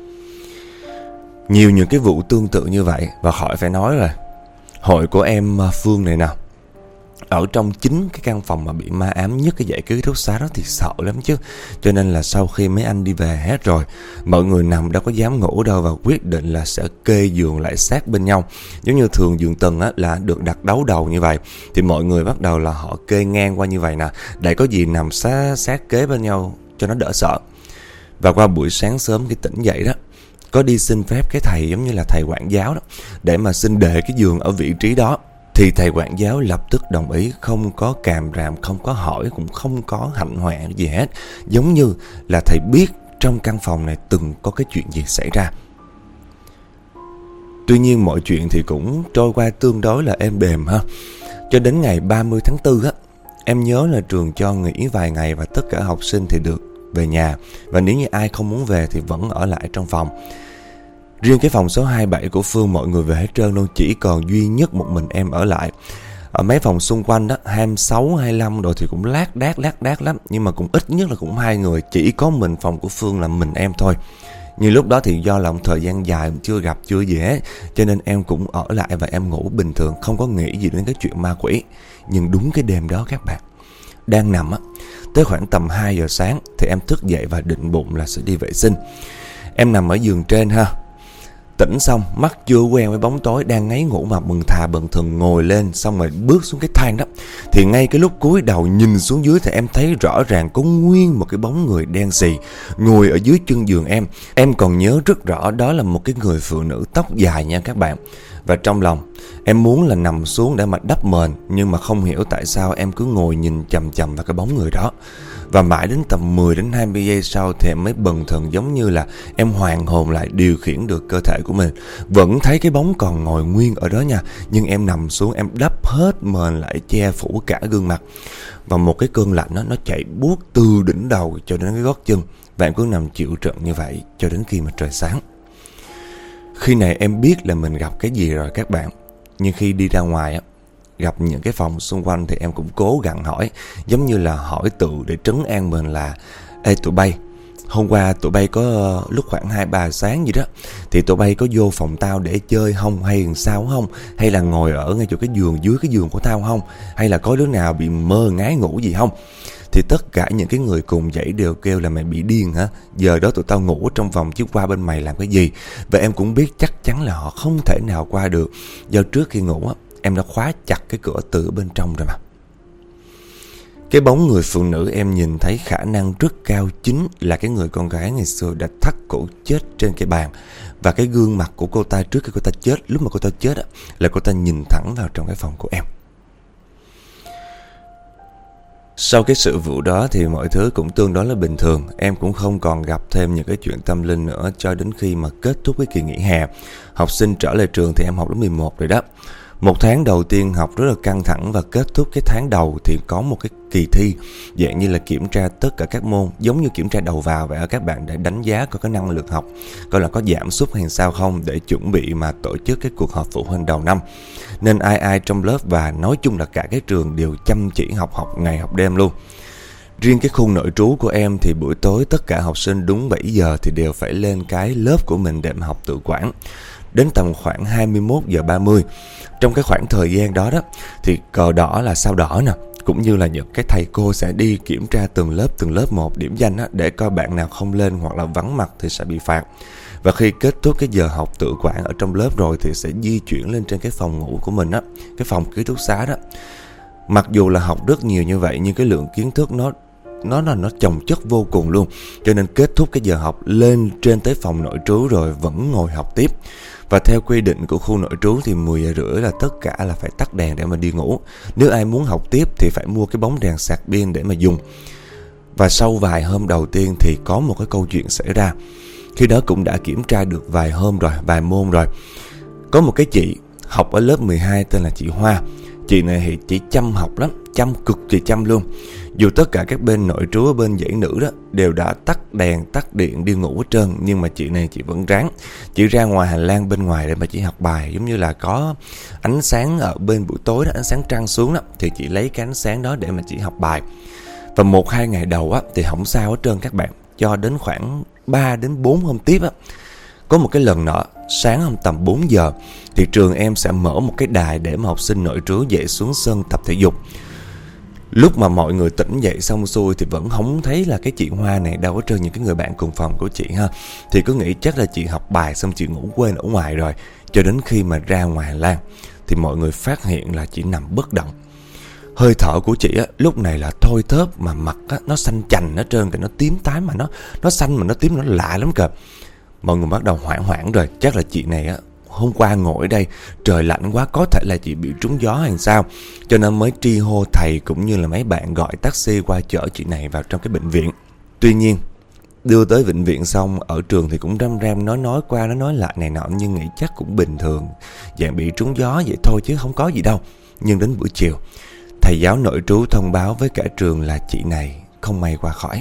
Nhiều những cái vụ tương tự như vậy. Và khỏi phải nói rồi, hội của em Phương này nào, ở trong chính cái căn phòng mà bị ma ám nhất cái dãy ký túc xá đó thì sợ lắm chứ. Cho nên là sau khi mấy anh đi về hết rồi, mọi người nằm đâu có dám ngủ đâu, và quyết định là sẽ kê giường lại sát bên nhau. Giống như thường giường tầng á là được đặt đấu đầu như vậy, thì mọi người bắt đầu là họ kê ngang qua như vậy nè, để có gì nằm sát, sát kế bên nhau cho nó đỡ sợ. Và qua buổi sáng sớm khi tỉnh dậy đó, có đi xin phép cái thầy giống như là thầy quản giáo đó, để mà xin để cái giường ở vị trí đó. Thì thầy quản giáo lập tức đồng ý, không có càm ràm, không có hỏi, cũng không có hạnh hoẹ gì hết. Giống như là thầy biết trong căn phòng này từng có cái chuyện gì xảy ra. Tuy nhiên mọi chuyện thì cũng trôi qua tương đối là êm đềm ha. Cho đến ngày ba mươi tháng tư á, em nhớ là trường cho nghỉ vài ngày và tất cả học sinh thì được về nhà. Và nếu như ai không muốn về thì vẫn ở lại trong phòng. Riêng cái phòng số hai mươi bảy của Phương mọi người về hết trơn luôn, chỉ còn duy nhất một mình em ở lại. Ở mấy phòng xung quanh đó, hai mươi sáu, hai mươi lăm rồi thì cũng lác đác lác đác lắm. Nhưng mà cũng ít nhất là cũng hai người, chỉ có mình phòng của Phương là mình em thôi. Nhưng lúc đó thì do là một thời gian dài chưa gặp chưa gì hết, cho nên em cũng ở lại và em ngủ bình thường, không có nghĩ gì đến cái chuyện ma quỷ. Nhưng đúng cái đêm đó các bạn, đang nằm á, tới khoảng tầm hai giờ sáng thì em thức dậy và định bụng là sẽ đi vệ sinh. Em nằm ở giường trên ha, tỉnh xong, mắt chưa quen với bóng tối, đang ngáy ngủ mà bần thà bần thần ngồi lên, xong rồi bước xuống cái thang đó. Thì ngay cái lúc cúi đầu nhìn xuống dưới thì em thấy rõ ràng có nguyên một cái bóng người đen xì ngồi ở dưới chân giường em. Em còn nhớ rất rõ đó là một cái người phụ nữ tóc dài nha các bạn. Và trong lòng em muốn là nằm xuống để mà đắp mền, nhưng mà không hiểu tại sao em cứ ngồi nhìn chằm chằm vào cái bóng người đó. Và mãi đến tầm mười đến hai mươi giây sau thì em mới bần thần, giống như là em hoàn hồn lại, điều khiển được cơ thể của mình. Vẫn thấy cái bóng còn ngồi nguyên ở đó nha, nhưng em nằm xuống, em đắp hết mền lại, che phủ cả gương mặt. Và một cái cơn lạnh đó, nó chạy buốt từ đỉnh đầu cho đến cái gót chân. Và em cứ nằm chịu trận như vậy cho đến khi mà trời sáng. Khi này em biết là mình gặp cái gì rồi các bạn. Nhưng khi đi ra ngoài á, gặp những cái phòng xung quanh thì em cũng cố gắng hỏi, giống như là hỏi tự để trấn an mình là: ê tụi bay, hôm qua tụi bay có uh, lúc khoảng hai ba sáng gì đó, thì tụi bay có vô phòng tao để chơi không, hay làm sao không, hay là ngồi ở ngay chỗ cái giường dưới cái giường của tao không, hay là có đứa nào bị mơ ngái ngủ gì không. Thì tất cả những cái người cùng dãy đều kêu là: mày bị điên hả, giờ đó tụi tao ngủ trong phòng chứ qua bên mày làm cái gì. Và em cũng biết chắc chắn là họ không thể nào qua được, do trước khi ngủ á, em đã khóa chặt cái cửa từ bên trong rồi mà. Cái bóng người phụ nữ em nhìn thấy khả năng rất cao chính là cái người con gái ngày xưa đã thắt cổ chết trên cái bàn. Và cái gương mặt của cô ta trước khi cô ta chết, lúc mà cô ta chết á, là cô ta nhìn thẳng vào trong cái phòng của em. Sau cái sự vụ đó thì mọi thứ cũng tương đối là bình thường. Em cũng không còn gặp thêm những cái chuyện tâm linh nữa cho đến khi mà kết thúc cái kỳ nghỉ hè. Học sinh trở lại trường thì em học lớp mười một rồi đó. Một tháng đầu tiên học rất là căng thẳng, và kết thúc cái tháng đầu thì có một cái kỳ thi dạng như là kiểm tra tất cả các môn, giống như kiểm tra đầu vào vậy, các bạn, để đánh giá có cái năng lực học, coi là có giảm sút hay sao không, để chuẩn bị mà tổ chức cái cuộc họp phụ huynh đầu năm. Nên ai ai trong lớp và nói chung là cả cái trường đều chăm chỉ học học ngày học đêm luôn. Riêng cái khu nội trú của em thì buổi tối tất cả học sinh đúng bảy giờ thì đều phải lên cái lớp của mình để mà học tự quản. Đến tầm khoảng hai mươi mốt giờ ba mươi, trong cái khoảng thời gian đó đó thì cờ đỏ là sao đỏ nè, cũng như là những cái thầy cô sẽ đi kiểm tra từng lớp từng lớp một, điểm danh á, để coi bạn nào không lên hoặc là vắng mặt thì sẽ bị phạt. Và khi kết thúc cái giờ học tự quản ở trong lớp rồi thì sẽ di chuyển lên trên cái phòng ngủ của mình á, cái phòng ký túc xá đó. Mặc dù là học rất nhiều như vậy nhưng cái lượng kiến thức nó nó là nó chồng chất vô cùng luôn, cho nên kết thúc cái giờ học lên trên tới phòng nội trú rồi vẫn ngồi học tiếp. Và theo quy định của khu nội trú thì mười giờ rưỡi là tất cả là phải tắt đèn để mà đi ngủ. Nếu ai muốn học tiếp thì phải mua cái bóng đèn sạc pin để mà dùng. Và sau vài hôm đầu tiên thì có một cái câu chuyện xảy ra. Khi đó cũng đã kiểm tra được vài hôm rồi, vài môn rồi. Có một cái chị học ở lớp mười hai tên là chị Hoa. Chị này thì chỉ chăm học lắm, chăm cực kỳ chăm luôn. Dù tất cả các bên nội trú ở bên dãy nữ đó đều đã tắt đèn, tắt điện đi ngủ hết trơn, nhưng mà chị này chị vẫn ráng. Chị ra ngoài hành lang bên ngoài để mà chị học bài. Giống như là có ánh sáng ở bên buổi tối đó, ánh sáng trăng xuống đó, thì chị lấy cái ánh sáng đó để mà chị học bài. Và một hai ngày đầu á thì không sao hết trơn các bạn. Cho đến khoảng ba đến bốn hôm tiếp á, có một cái lần nọ, sáng hôm tầm bốn giờ thì trường em sẽ mở một cái đài để mà học sinh nội trú dậy xuống sân tập thể dục. Lúc mà mọi người tỉnh dậy xong xuôi thì vẫn không thấy là cái chị Hoa này đâu hết trơn, những cái người bạn cùng phòng của chị ha. Thì cứ nghĩ chắc là chị học bài xong chị ngủ quên ở ngoài rồi. Cho đến khi mà ra ngoài hành lang thì mọi người phát hiện là chị nằm bất động. Hơi thở của chị á lúc này là thôi thớp, mà mặt á nó xanh chành hết trơn, cái nó tím tái mà nó nó xanh mà nó tím, nó lạ lắm kìa. Mọi người bắt đầu hoảng hoảng rồi, chắc là chị này á hôm qua ngồi ở đây trời lạnh quá, có thể là chị bị trúng gió hay sao, cho nên mới tri hô thầy cũng như là mấy bạn gọi taxi qua chở chị này vào trong cái bệnh viện. Tuy nhiên đưa tới bệnh viện xong, ở trường thì cũng răm ram nói nói qua nói nói lại này nọ, nhưng nghĩ chắc cũng bình thường, dạng bị trúng gió vậy thôi chứ không có gì đâu. Nhưng đến buổi chiều, thầy giáo nội trú thông báo với cả trường là chị này không may qua khỏi.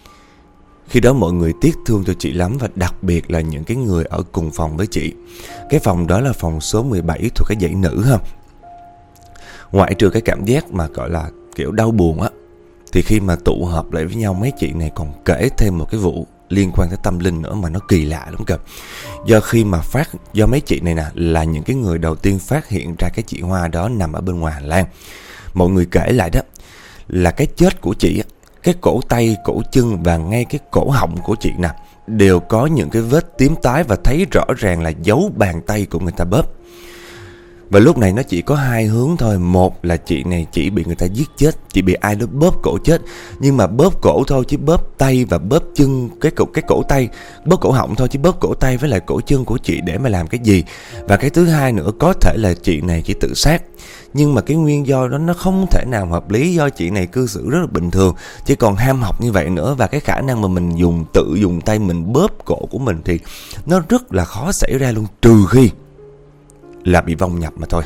Khi đó mọi người tiếc thương cho chị lắm, và đặc biệt là những cái người ở cùng phòng với chị. Cái phòng đó là phòng số mười bảy thuộc cái dãy nữ ha. Ngoại trừ cái cảm giác mà gọi là kiểu đau buồn á, thì khi mà tụ họp lại với nhau, mấy chị này còn kể thêm một cái vụ liên quan tới tâm linh nữa mà nó kỳ lạ lắm kìa. Do khi mà phát do mấy chị này nè là những cái người đầu tiên phát hiện ra cái chị Hoa đó nằm ở bên ngoài hành lang. Mọi người kể lại đó là cái chết của chị á, cái cổ tay, cổ chân và ngay cái cổ họng của chị nè đều có những cái vết tím tái, và thấy rõ ràng là dấu bàn tay của người ta bóp. Và lúc này nó chỉ có hai hướng thôi. Một là chị này chỉ bị người ta giết chết, chị bị ai đó bóp cổ chết. Nhưng mà bóp cổ thôi chứ bóp tay và bóp chân, cái cổ, cái cổ tay, bóp cổ họng thôi chứ bóp cổ tay với lại cổ chân của chị để mà làm cái gì. Và cái thứ hai nữa, có thể là chị này chỉ tự sát. Nhưng mà cái nguyên do đó nó không thể nào hợp lý, do chị này cư xử rất là bình thường, chỉ còn ham học như vậy nữa. Và cái khả năng mà mình dùng tự dùng tay mình bóp cổ của mình thì nó rất là khó xảy ra luôn, trừ khi là bị vong nhập mà thôi.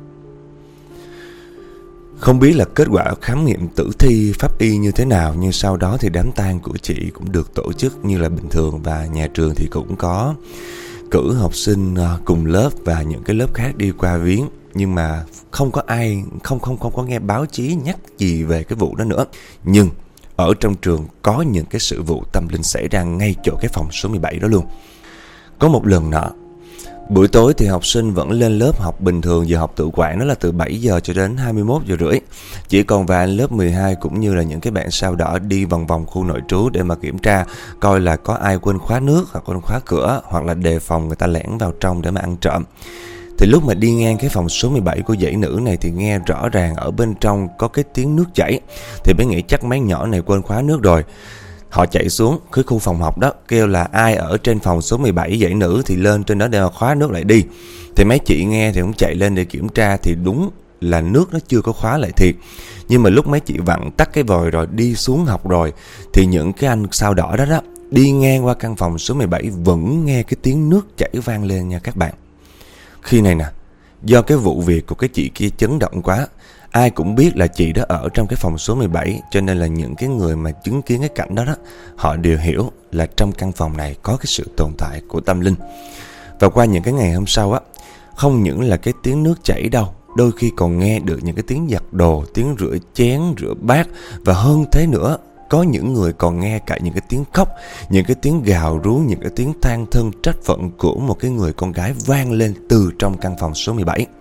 Không biết là kết quả khám nghiệm tử thi pháp y như thế nào, nhưng sau đó thì đám tang của chị cũng được tổ chức như là bình thường, và nhà trường thì cũng có cử học sinh cùng lớp và những cái lớp khác đi qua viếng. Nhưng mà không có ai, không không không có nghe báo chí nhắc gì về cái vụ đó nữa. Nhưng ở trong trường có những cái sự vụ tâm linh xảy ra ngay chỗ cái phòng số mười bảy đó luôn. Có một lần nọ, buổi tối thì học sinh vẫn lên lớp học bình thường, giờ học tự quản nó là từ bảy giờ cho đến hai mươi mốt giờ rưỡi. Chỉ còn vài anh lớp mười hai cũng như là những cái bạn sao đỏ đi vòng vòng khu nội trú để mà kiểm tra coi là có ai quên khóa nước hoặc quên khóa cửa, hoặc là đề phòng người ta lẻn vào trong để mà ăn trộm. Thì lúc mà đi ngang cái phòng số mười bảy của dãy nữ này thì nghe rõ ràng ở bên trong có cái tiếng nước chảy. Thì mới nghĩ chắc mấy nhỏ này quên khóa nước rồi. Họ chạy xuống cái khu phòng học đó, kêu là ai ở trên phòng số mười bảy dãy nữ thì lên trên đó để mà khóa nước lại đi. Thì mấy chị nghe thì cũng chạy lên để kiểm tra, thì đúng là nước nó chưa có khóa lại thiệt. Nhưng mà lúc mấy chị vặn tắt cái vòi rồi đi xuống học rồi, thì những cái anh sao đỏ đó đó đi ngang qua căn phòng số mười bảy vẫn nghe cái tiếng nước chảy vang lên nha các bạn. Khi này nè, do cái vụ việc của cái chị kia chấn động quá, ai cũng biết là chị đó ở trong cái phòng số mười bảy, cho nên là những cái người mà chứng kiến cái cảnh đó đó, họ đều hiểu là trong căn phòng này có cái sự tồn tại của tâm linh. Và qua những cái ngày hôm sau á, không những là cái tiếng nước chảy đâu, đôi khi còn nghe được những cái tiếng giặt đồ, tiếng rửa chén, rửa bát, và hơn thế nữa, có những người còn nghe cả những cái tiếng khóc, những cái tiếng gào rú, những cái tiếng than thân trách phận của một cái người con gái vang lên từ trong căn phòng số mười bảy.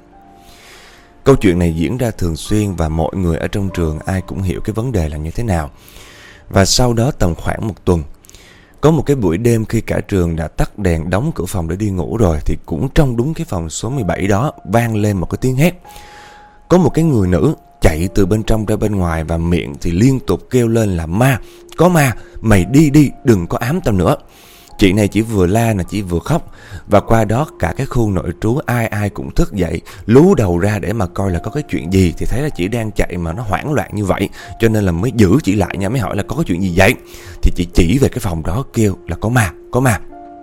Câu chuyện này diễn ra thường xuyên và mọi người ở trong trường ai cũng hiểu cái vấn đề là như thế nào. Và sau đó tầm khoảng một tuần, có một cái buổi đêm khi cả trường đã tắt đèn đóng cửa phòng để đi ngủ rồi, thì cũng trong đúng cái phòng số mười bảy đó vang lên một cái tiếng hét. Có một cái người nữ chạy từ bên trong ra bên ngoài và miệng thì liên tục kêu lên là ma, có ma, mày đi đi, đừng có ám tao nữa. Chị này chỉ vừa la là chỉ vừa khóc. Và qua đó cả cái khu nội trú ai ai cũng thức dậy, lú đầu ra để mà coi là có cái chuyện gì. Thì thấy là chị đang chạy mà nó hoảng loạn như vậy, cho nên là mới giữ chị lại nha, mới hỏi là có cái chuyện gì vậy. Thì chị chỉ về cái phòng đó kêu là có ma, có ma.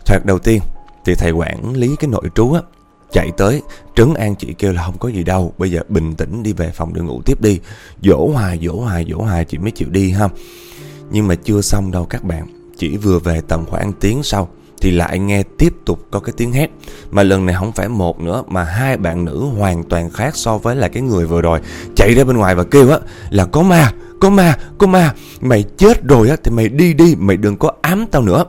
Thoạt đầu tiên thì thầy quản lý cái nội trú á chạy tới trấn an chị, kêu là không có gì đâu, bây giờ bình tĩnh đi về phòng để ngủ tiếp đi. Dỗ hoài dỗ hoài dỗ hoài chị mới chịu đi ha. Nhưng mà chưa xong đâu các bạn. Chỉ vừa về tầm khoảng tiếng sau thì lại nghe tiếp tục có cái tiếng hét. Mà lần này không phải một nữa, mà hai bạn nữ hoàn toàn khác so với là cái người vừa rồi. Chạy ra bên ngoài và kêu á là có ma, có ma, có ma. Mày chết rồi á thì mày đi đi, mày đừng có ám tao nữa.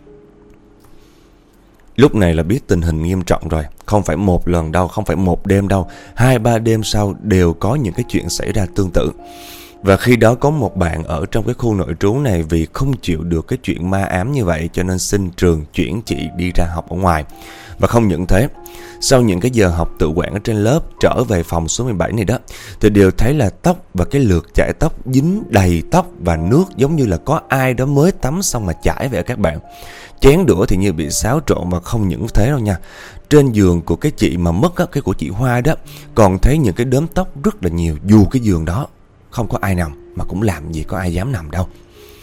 Lúc này là biết tình hình nghiêm trọng rồi. Không phải một lần đâu, không phải một đêm đâu, hai ba đêm sau đều có những cái chuyện xảy ra tương tự. Và khi đó có một bạn ở trong cái khu nội trú này vì không chịu được cái chuyện ma ám như vậy cho nên xin trường chuyển chị đi ra học ở ngoài. Và không những thế, sau những cái giờ học tự quản ở trên lớp trở về phòng số mười bảy này đó thì đều thấy là tóc và cái lược chải tóc dính đầy tóc và nước, giống như là có ai đó mới tắm xong mà chải vậy các bạn. Chén đũa thì như bị xáo trộn, và không những thế đâu nha. Trên giường của cái chị mà mất á, cái của chị Hoa đó, còn thấy những cái đốm tóc rất là nhiều, dù cái giường đó không có ai nằm, mà cũng làm gì có ai dám nằm đâu.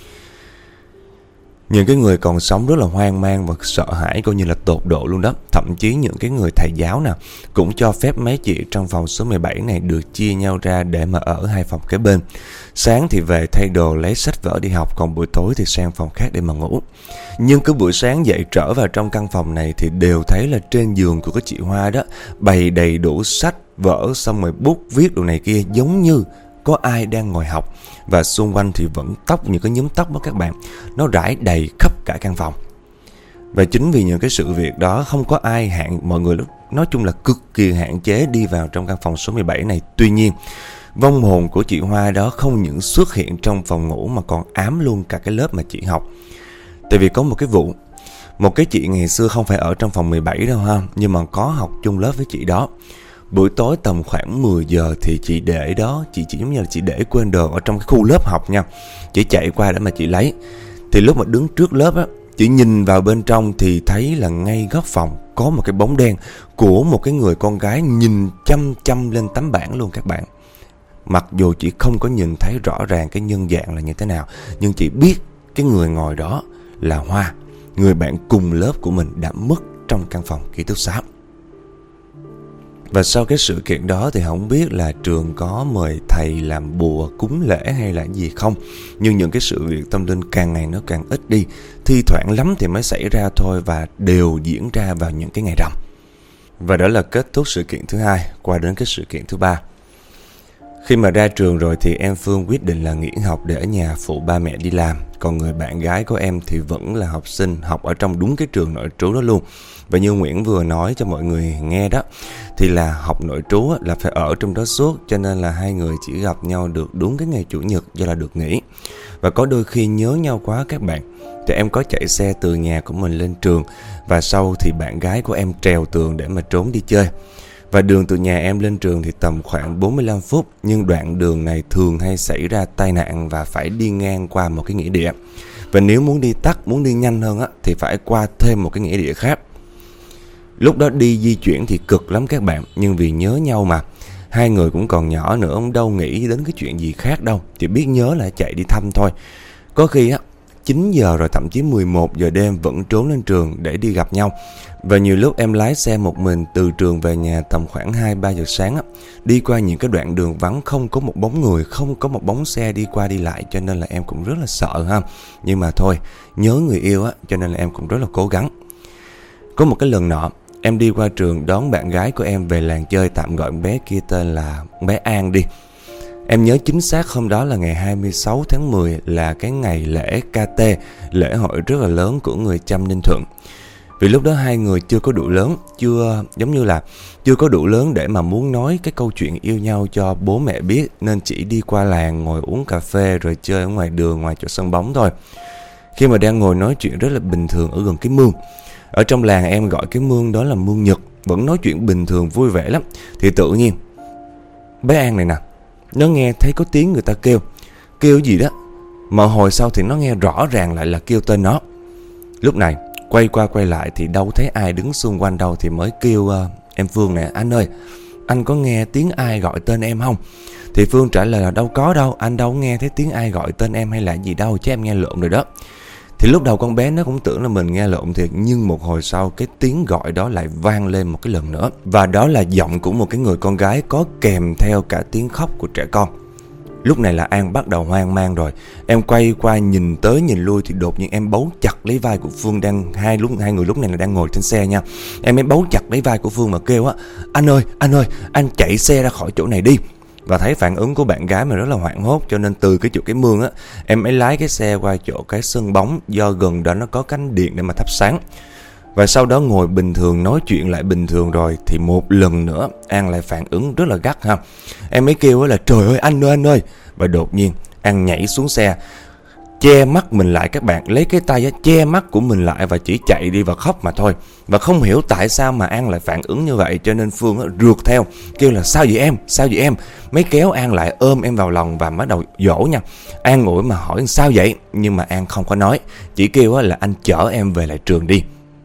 Những cái người còn sống rất là hoang mang và sợ hãi, coi như là tột độ luôn đó. Thậm chí những cái người thầy giáo nào cũng cho phép mấy chị trong phòng số mười bảy này được chia nhau ra để mà ở hai phòng kế bên. Sáng thì về thay đồ lấy sách vở đi học, còn buổi tối thì sang phòng khác để mà ngủ. Nhưng cứ buổi sáng dậy trở vào trong căn phòng này thì đều thấy là trên giường của cái chị Hoa đó bày đầy đủ sách vở, xong rồi bút viết đồ này kia, giống như có ai đang ngồi học. Và xung quanh thì vẫn tóc, những cái nhúm tóc đó các bạn, nó rải đầy khắp cả căn phòng. Và chính vì những cái sự việc đó không có ai hạn, mọi người nói chung là cực kỳ hạn chế đi vào trong căn phòng số mười bảy này. Tuy nhiên vong hồn của chị Hoa đó không những xuất hiện trong phòng ngủ mà còn ám luôn cả cái lớp mà chị học. Tại vì có một cái vụ, một cái chị ngày xưa không phải ở trong phòng mười bảy đâu ha, nhưng mà có học chung lớp với chị đó. Buổi tối tầm khoảng mười giờ thì chị để đó, chị chỉ giống như là chị để quên đồ ở trong cái khu lớp học nha. Chị chạy qua để mà chị lấy. Thì lúc mà đứng trước lớp á, chị nhìn vào bên trong thì thấy là ngay góc phòng có một cái bóng đen của một cái người con gái nhìn chăm chăm lên tấm bảng luôn các bạn. Mặc dù chị không có nhìn thấy rõ ràng cái nhân dạng là như thế nào, nhưng chị biết cái người ngồi đó là Hoa, người bạn cùng lớp của mình đã mất trong căn phòng ký túc xá. Và sau cái sự kiện đó thì không biết là trường có mời thầy làm bùa cúng lễ hay là gì không. Nhưng những cái sự việc tâm linh càng ngày nó càng ít đi, thi thoảng lắm thì mới xảy ra thôi, và đều diễn ra vào những cái ngày rằm. Và đó là kết thúc sự kiện thứ hai. Qua đến cái sự kiện thứ ba. Khi mà ra trường rồi thì em Phương quyết định là nghỉ học để ở nhà phụ ba mẹ đi làm. Còn người bạn gái của em thì vẫn là học sinh, học ở trong đúng cái trường nội trú đó luôn. Và như Nguyễn vừa nói cho mọi người nghe đó, thì là học nội trú là phải ở trong đó suốt, cho nên là hai người chỉ gặp nhau được đúng cái ngày Chủ nhật do là được nghỉ. Và có đôi khi nhớ nhau quá các bạn, thì em có chạy xe từ nhà của mình lên trường, và sau thì bạn gái của em trèo tường để mà trốn đi chơi. Và đường từ nhà em lên trường thì tầm khoảng bốn mươi lăm phút, nhưng đoạn đường này thường hay xảy ra tai nạn và phải đi ngang qua một cái nghĩa địa. Và nếu muốn đi tắt, muốn đi nhanh hơn á, thì phải qua thêm một cái nghĩa địa khác. Lúc đó đi di chuyển thì cực lắm các bạn, nhưng vì nhớ nhau mà, hai người cũng còn nhỏ nữa, không đâu nghĩ đến cái chuyện gì khác đâu, chỉ biết nhớ là chạy đi thăm thôi. Có khi á chín giờ rồi, thậm chí mười một giờ đêm vẫn trốn lên trường để đi gặp nhau. Và nhiều lúc em lái xe một mình từ trường về nhà tầm khoảng hai ba giờ sáng á, đi qua những cái đoạn đường vắng, không có một bóng người, không có một bóng xe đi qua đi lại, cho nên là em cũng rất là sợ ha. Nhưng mà thôi, nhớ người yêu á, cho nên là em cũng rất là cố gắng. Có một cái lần nọ, em đi qua trường đón bạn gái của em về làng chơi, tạm gọi bé kia tên là bé An đi. Em nhớ chính xác hôm đó là ngày hai mươi sáu tháng mười, là cái ngày lễ ca tê, lễ hội rất là lớn của người Chăm Ninh Thuận. Vì lúc đó hai người chưa có đủ lớn, chưa giống như là chưa có đủ lớn để mà muốn nói cái câu chuyện yêu nhau cho bố mẹ biết, nên chỉ đi qua làng ngồi uống cà phê rồi chơi ở ngoài đường, ngoài chỗ sân bóng thôi. Khi mà đang ngồi nói chuyện rất là bình thường ở gần cái mương, ở trong làng em gọi cái mương đó là mương Nhật, vẫn nói chuyện bình thường vui vẻ lắm, thì tự nhiên bé An này nè, nó nghe thấy có tiếng người ta kêu Kêu gì đó, mà hồi sau thì nó nghe rõ ràng lại là kêu tên nó. Lúc này quay qua quay lại thì đâu thấy ai đứng xung quanh đâu, thì mới kêu uh, em Phương nè, anh ơi, anh có nghe tiếng ai gọi tên em không? Thì Phương trả lời là đâu có đâu, anh đâu nghe thấy tiếng ai gọi tên em hay là gì đâu, chứ em nghe lộn rồi đó. Thì lúc đầu con bé nó cũng tưởng là mình nghe lộn thiệt, nhưng một hồi sau cái tiếng gọi đó lại vang lên một cái lần nữa. Và đó là giọng của một cái người con gái có kèm theo cả tiếng khóc của trẻ con. Lúc này là An bắt đầu hoang mang rồi. Em quay qua nhìn tới nhìn lui thì đột nhiên em bấu chặt lấy vai của Phương đang hai lúc hai người lúc này là đang ngồi trên xe nha. Em mới bấu chặt lấy vai của Phương mà kêu á: "Anh ơi, anh ơi, anh chạy xe ra khỏi chỗ này đi." Và thấy phản ứng của bạn gái mà rất là hoảng hốt, cho nên từ cái chỗ cái mương á, em mới lái cái xe qua chỗ cái sân bóng, do gần đó nó có cánh điện để mà thắp sáng. Và sau đó ngồi bình thường, nói chuyện lại bình thường rồi thì một lần nữa An lại phản ứng rất là gắt ha. Em mới kêu là: "Trời ơi anh ơi anh ơi." Và đột nhiên An nhảy xuống xe, che mắt mình lại các bạn, lấy cái tay á, che mắt của mình lại và chỉ chạy đi và khóc mà thôi. Và không hiểu tại sao mà An lại phản ứng như vậy, cho nên Phương á, rượt theo kêu là: "Sao vậy em, sao vậy em?" Mới kéo An lại ôm em vào lòng và bắt đầu dỗ nha. An ngồi mà hỏi sao vậy, nhưng mà An không có nói, chỉ kêu á, là anh chở em về lại trường đi.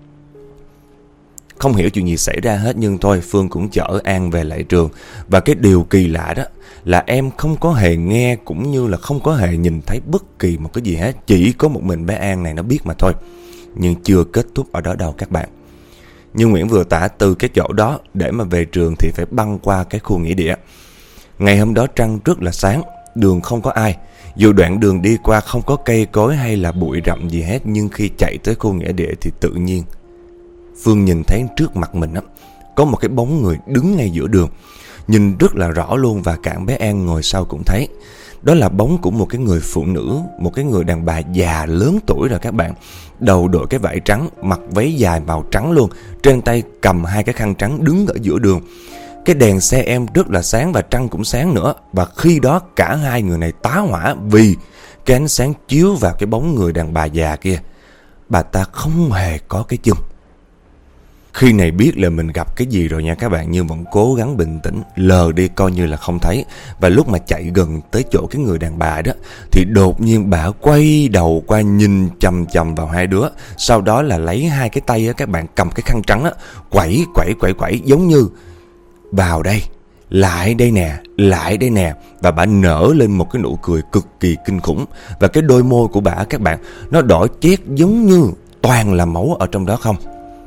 Không hiểu chuyện gì xảy ra hết, nhưng thôi Phương cũng chở An về lại trường. Và cái điều kỳ lạ đó là em không có hề nghe cũng như là không có hề nhìn thấy bất kỳ một cái gì hết. Chỉ có một mình bé An này nó biết mà thôi. Nhưng chưa kết thúc ở đó đâu các bạn. Như Nguyễn vừa tả, từ cái chỗ đó để mà về trường thì phải băng qua cái khu nghĩa địa. Ngày hôm đó trăng rất là sáng, đường không có ai. Dù đoạn đường đi qua không có cây cối hay là bụi rậm gì hết, nhưng khi chạy tới khu nghĩa địa thì tự nhiên Phương nhìn thấy trước mặt mình á, có một cái bóng người đứng ngay giữa đường. Nhìn rất là rõ luôn, và cả bé An ngồi sau cũng thấy. Đó là bóng của một cái người phụ nữ, một cái người đàn bà già lớn tuổi rồi các bạn. Đầu đội cái vải trắng, mặc váy dài màu trắng luôn, trên tay cầm hai cái khăn trắng, đứng ở giữa đường. Cái đèn xe em rất là sáng và trăng cũng sáng nữa. Và khi đó cả hai người này tá hỏa vì cái ánh sáng chiếu vào cái bóng người đàn bà già kia. Bà ta không hề có cái chân. Khi này biết là mình gặp cái gì rồi nha các bạn, nhưng vẫn cố gắng bình tĩnh, lờ đi coi như là không thấy. Và lúc mà chạy gần tới chỗ cái người đàn bà đó thì đột nhiên bà quay đầu qua nhìn chằm chằm vào hai đứa. Sau đó là lấy hai cái tay á, các bạn cầm cái khăn trắng á, quẩy quẩy quẩy quẩy giống như vào đây, lại đây nè, lại đây nè. Và bà nở lên một cái nụ cười cực kỳ kinh khủng. Và cái đôi môi của bà các bạn, nó đỏ chét giống như toàn là máu ở trong đó không.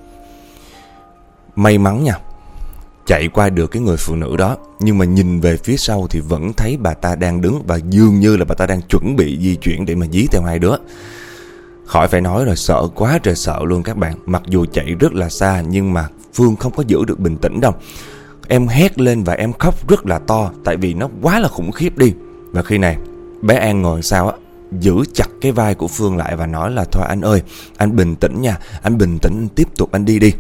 May mắn nha, chạy qua được cái người phụ nữ đó, nhưng mà nhìn về phía sau thì vẫn thấy bà ta đang đứng, và dường như là bà ta đang chuẩn bị di chuyển để mà dí theo hai đứa. Khỏi phải nói rồi, sợ quá trời sợ luôn các bạn. Mặc dù chạy rất là xa nhưng mà Phương không có giữ được bình tĩnh đâu. Em hét lên và em khóc rất là to, tại vì nó quá là khủng khiếp đi. Và khi này bé An ngồi sau á, giữ chặt cái vai của Phương lại và nói là: "Thôi anh ơi, anh bình tĩnh nha, anh bình tĩnh, anh tiếp tục anh đi đi."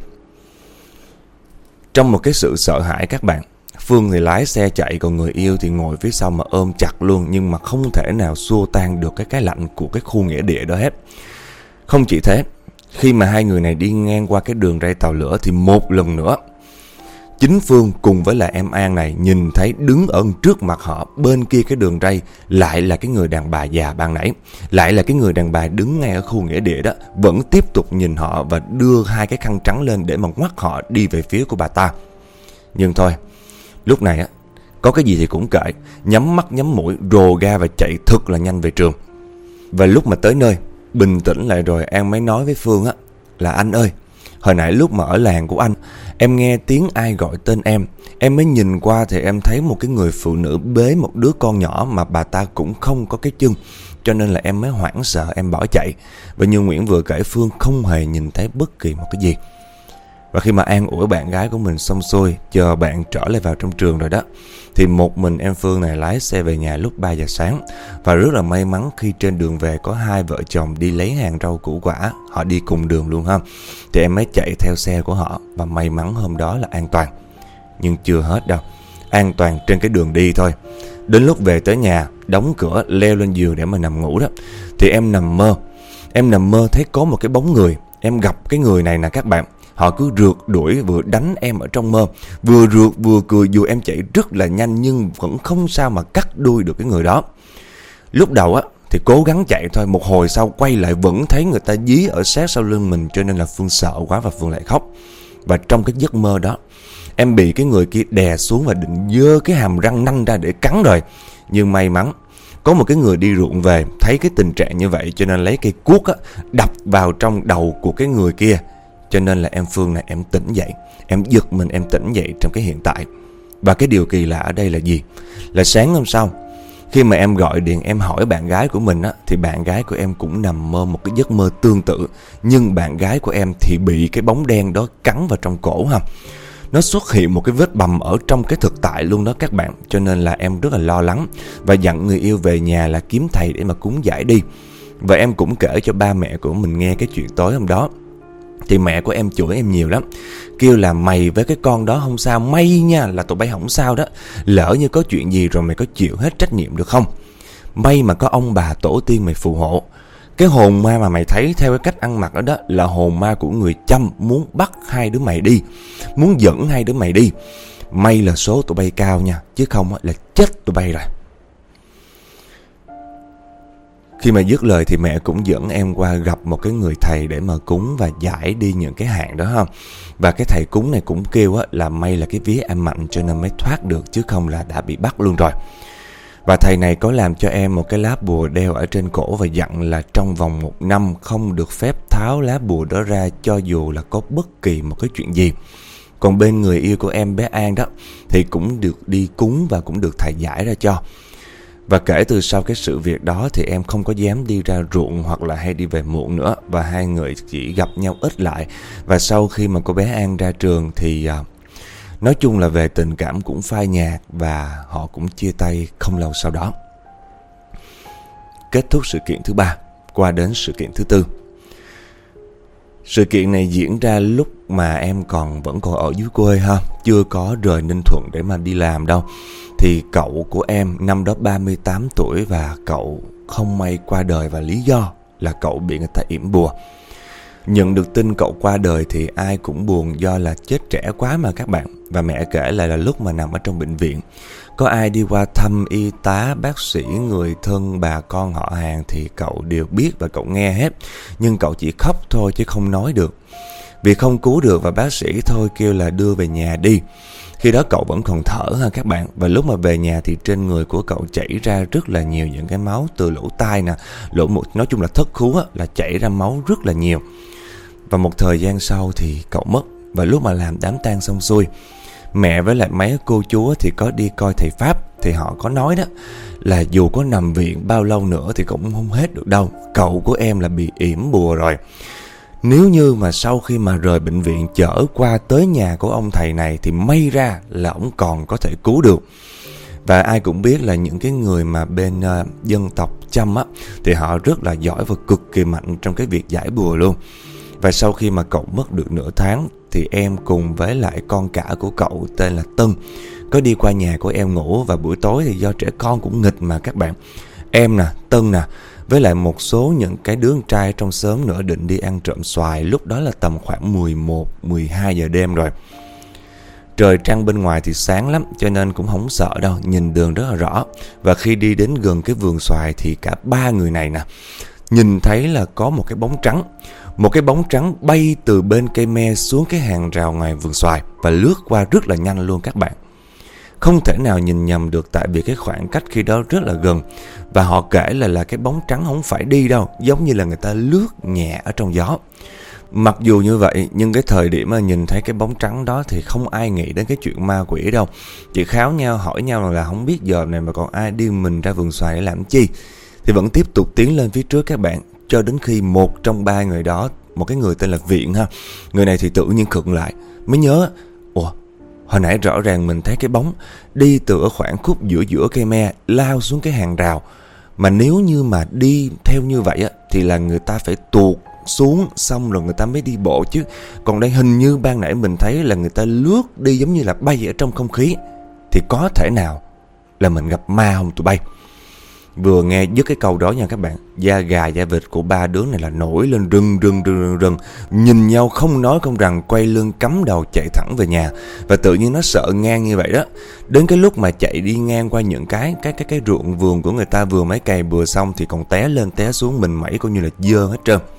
Trong một cái sự sợ hãi các bạn, Phương thì lái xe chạy, còn người yêu thì ngồi phía sau mà ôm chặt luôn. Nhưng mà không thể nào xua tan được cái cái lạnh của cái khu nghĩa địa đó hết. Không chỉ thế, khi mà hai người này đi ngang qua cái đường ray tàu lửa thì một lần nữa chính Phương cùng với lại em An này nhìn thấy đứng ở trước mặt họ bên kia cái đường ray lại là cái người đàn bà già ban nãy. Lại là cái người đàn bà đứng ngay ở khu nghĩa địa đó, vẫn tiếp tục nhìn họ và đưa hai cái khăn trắng lên để mà ngoắt họ đi về phía của bà ta. Nhưng thôi, lúc này á, có cái gì thì cũng kệ, nhắm mắt nhắm mũi, rồ ga và chạy thật là nhanh về trường. Và lúc mà tới nơi, bình tĩnh lại rồi, An mới nói với Phương á là: "Anh ơi, hồi nãy lúc mà ở làng của anh, em nghe tiếng ai gọi tên em. Em mới nhìn qua thì em thấy một cái người phụ nữ bế một đứa con nhỏ mà bà ta cũng không có cái chân. Cho nên là em mới hoảng sợ, em bỏ chạy." Và như Nguyễn vừa kể, Phương không hề nhìn thấy bất kỳ một cái gì. Và khi mà an ủi bạn gái của mình xong xuôi, chờ bạn trở lại vào trong trường rồi đó, thì một mình em Phương này lái xe về nhà lúc ba giờ sáng. Và rất là may mắn khi trên đường về có hai vợ chồng đi lấy hàng rau củ quả, họ đi cùng đường luôn ha. Thì em mới chạy theo xe của họ, và may mắn hôm đó là an toàn. Nhưng chưa hết đâu, an toàn trên cái đường đi thôi. Đến lúc về tới nhà, đóng cửa, leo lên giường để mà nằm ngủ đó, thì em nằm mơ. Em nằm mơ thấy có một cái bóng người. Em gặp cái người này nè các bạn. Họ cứ rượt đuổi vừa đánh em ở trong mơ, vừa rượt vừa cười, dù em chạy rất là nhanh nhưng vẫn không sao mà cắt đuôi được cái người đó. Lúc đầu á thì cố gắng chạy thôi, một hồi sau quay lại vẫn thấy người ta dí ở sát sau lưng mình, cho nên là Phương sợ quá và Phương lại khóc. Và trong cái giấc mơ đó, em bị cái người kia đè xuống và định giơ cái hàm răng nanh ra để cắn rồi. Nhưng may mắn Có một cái người đi ruộng về, thấy cái tình trạng như vậy cho nên lấy cây cuốc á, đập vào trong đầu của cái người kia. Cho nên là em Phương này em tỉnh dậy, em giật mình, em tỉnh dậy trong cái hiện tại. Và cái điều kỳ lạ ở đây là gì? Là sáng hôm sau, khi mà em gọi điện em hỏi bạn gái của mình á, thì bạn gái của em cũng nằm mơ một cái giấc mơ tương tự. Nhưng bạn gái của em thì bị cái bóng đen đó cắn vào trong cổ ha. Nó xuất hiện một cái vết bầm ở trong cái thực tại luôn đó các bạn. Cho nên là em rất là lo lắng và dặn người yêu về nhà là kiếm thầy để mà cúng giải đi. Và em cũng kể cho ba mẹ của mình nghe cái chuyện tối hôm đó. Thì mẹ của em chửi em nhiều lắm, kêu là mày với cái con đó không sao, may nha là tụi bay không sao đó. Lỡ như có chuyện gì rồi mày có chịu hết trách nhiệm được không? May mà có ông bà tổ tiên mày phù hộ. Cái hồn ma mà mày thấy theo cái cách ăn mặc đó đó là hồn ma của người Chăm muốn bắt hai đứa mày đi, muốn dẫn hai đứa mày đi. May là số tụi bay cao nha, chứ không là chết tụi bay rồi. Khi mà dứt lời thì mẹ cũng dẫn em qua gặp một cái người thầy để mà cúng và giải đi những cái hạn đó ha. Và cái thầy cúng này cũng kêu á, là may là cái vía em mạnh cho nên mới thoát được, chứ không là đã bị bắt luôn rồi. Và thầy này có làm cho em một cái lá bùa đeo ở trên cổ và dặn là trong vòng một năm không được phép tháo lá bùa đó ra cho dù là có bất kỳ một cái chuyện gì. Còn bên người yêu của em, bé An đó, thì cũng được đi cúng và cũng được thầy giải ra cho. Và kể từ sau cái sự việc đó thì em không có dám đi ra ruộng hoặc là hay đi về muộn nữa. Và hai người chỉ gặp nhau ít lại. Và sau khi mà cô bé An ra trường thì uh, nói chung là về tình cảm cũng phai nhạt và họ cũng chia tay không lâu sau đó. Kết thúc sự kiện thứ ba, qua đến sự kiện thứ tư. Sự kiện này diễn ra lúc mà em còn vẫn còn ở dưới quê ha, chưa có rời Ninh Thuận để mà đi làm đâu. Thì cậu của em năm đó ba mươi tám tuổi và cậu không may qua đời, và lý do là cậu bị người ta yểm bùa. Nhận được tin cậu qua đời thì ai cũng buồn do là chết trẻ quá mà các bạn. Và mẹ kể lại là lúc mà nằm ở trong bệnh viện, có ai đi qua thăm y tá, bác sĩ, người thân, bà con họ hàng thì cậu đều biết và cậu nghe hết. Nhưng cậu chỉ khóc thôi chứ không nói được. Vì không cứu được và bác sĩ thôi kêu là đưa về nhà đi. Khi đó cậu vẫn còn thở ha các bạn. Và lúc mà về nhà thì trên người của cậu chảy ra rất là nhiều những cái máu từ lỗ tai nè, lỗ mũi, nói chung là thất khú á, là chảy ra máu rất là nhiều. Và một thời gian sau thì cậu mất. Và lúc mà làm đám tang xong xuôi, mẹ với lại mấy cô chú thì có đi coi thầy Pháp. Thì họ có nói đó là dù có nằm viện bao lâu nữa thì cũng không hết được đâu. Cậu của em là bị yểm bùa rồi. Nếu như mà sau khi mà rời bệnh viện chở qua tới nhà của ông thầy này thì may ra là ông còn có thể cứu được. Và ai cũng biết là những cái người mà bên uh, dân tộc Chăm á, thì họ rất là giỏi và cực kỳ mạnh trong cái việc giải bùa luôn. Và sau khi mà cậu mất được nửa tháng thì em cùng với lại con cả của cậu tên là Tân có đi qua nhà của em ngủ. Và buổi tối thì do trẻ con cũng nghịch mà các bạn, em nè, Tân nè, với lại một số những cái đứa con trai trong xóm nữa định đi ăn trộm xoài. Lúc đó là tầm khoảng mười một, mười hai giờ đêm rồi. Trời trăng bên ngoài thì sáng lắm cho nên cũng không sợ đâu, nhìn đường rất là rõ. Và khi đi đến gần cái vườn xoài thì cả ba người này nè nhìn thấy là có một cái bóng trắng. Một cái bóng trắng bay từ bên cây me xuống cái hàng rào ngoài vườn xoài và lướt qua rất là nhanh luôn các bạn. Không thể nào nhìn nhầm được tại vì cái khoảng cách khi đó rất là gần. Và họ kể là là cái bóng trắng không phải đi đâu, giống như là người ta lướt nhẹ ở trong gió. Mặc dù như vậy nhưng cái thời điểm mà nhìn thấy cái bóng trắng đó thì không ai nghĩ đến cái chuyện ma quỷ đâu. Chỉ kháo nhau hỏi nhau là không biết giờ này mà còn ai đi mình ra vườn xoài để làm chi. Thì vẫn tiếp tục tiến lên phía trước các bạn, cho đến khi một trong ba người đó, một cái người tên là Viện ha, người này thì tự nhiên khựng lại, mới nhớ, ủa, hồi nãy rõ ràng mình thấy cái bóng đi từ ở khoảng khúc giữa giữa cây me lao xuống cái hàng rào. Mà nếu như mà đi theo như vậy á, thì là người ta phải tuột xuống xong rồi người ta mới đi bộ chứ. Còn đây hình như ban nãy mình thấy là người ta lướt đi giống như là bay ở trong không khí. Thì có thể nào là mình gặp ma không tụi bay? Vừa nghe dứt cái câu đó nha các bạn, da gà da vịt của ba đứa này là nổi lên rừng rừng rừng rừng, nhìn nhau không nói không rằng, quay lưng cắm đầu chạy thẳng về nhà. Và tự nhiên nó sợ ngang như vậy đó. Đến cái lúc mà chạy đi ngang qua những cái cái cái cái ruộng vườn của người ta vừa mới cày bừa xong thì còn té lên té xuống mình mẩy coi như là dơ hết trơn.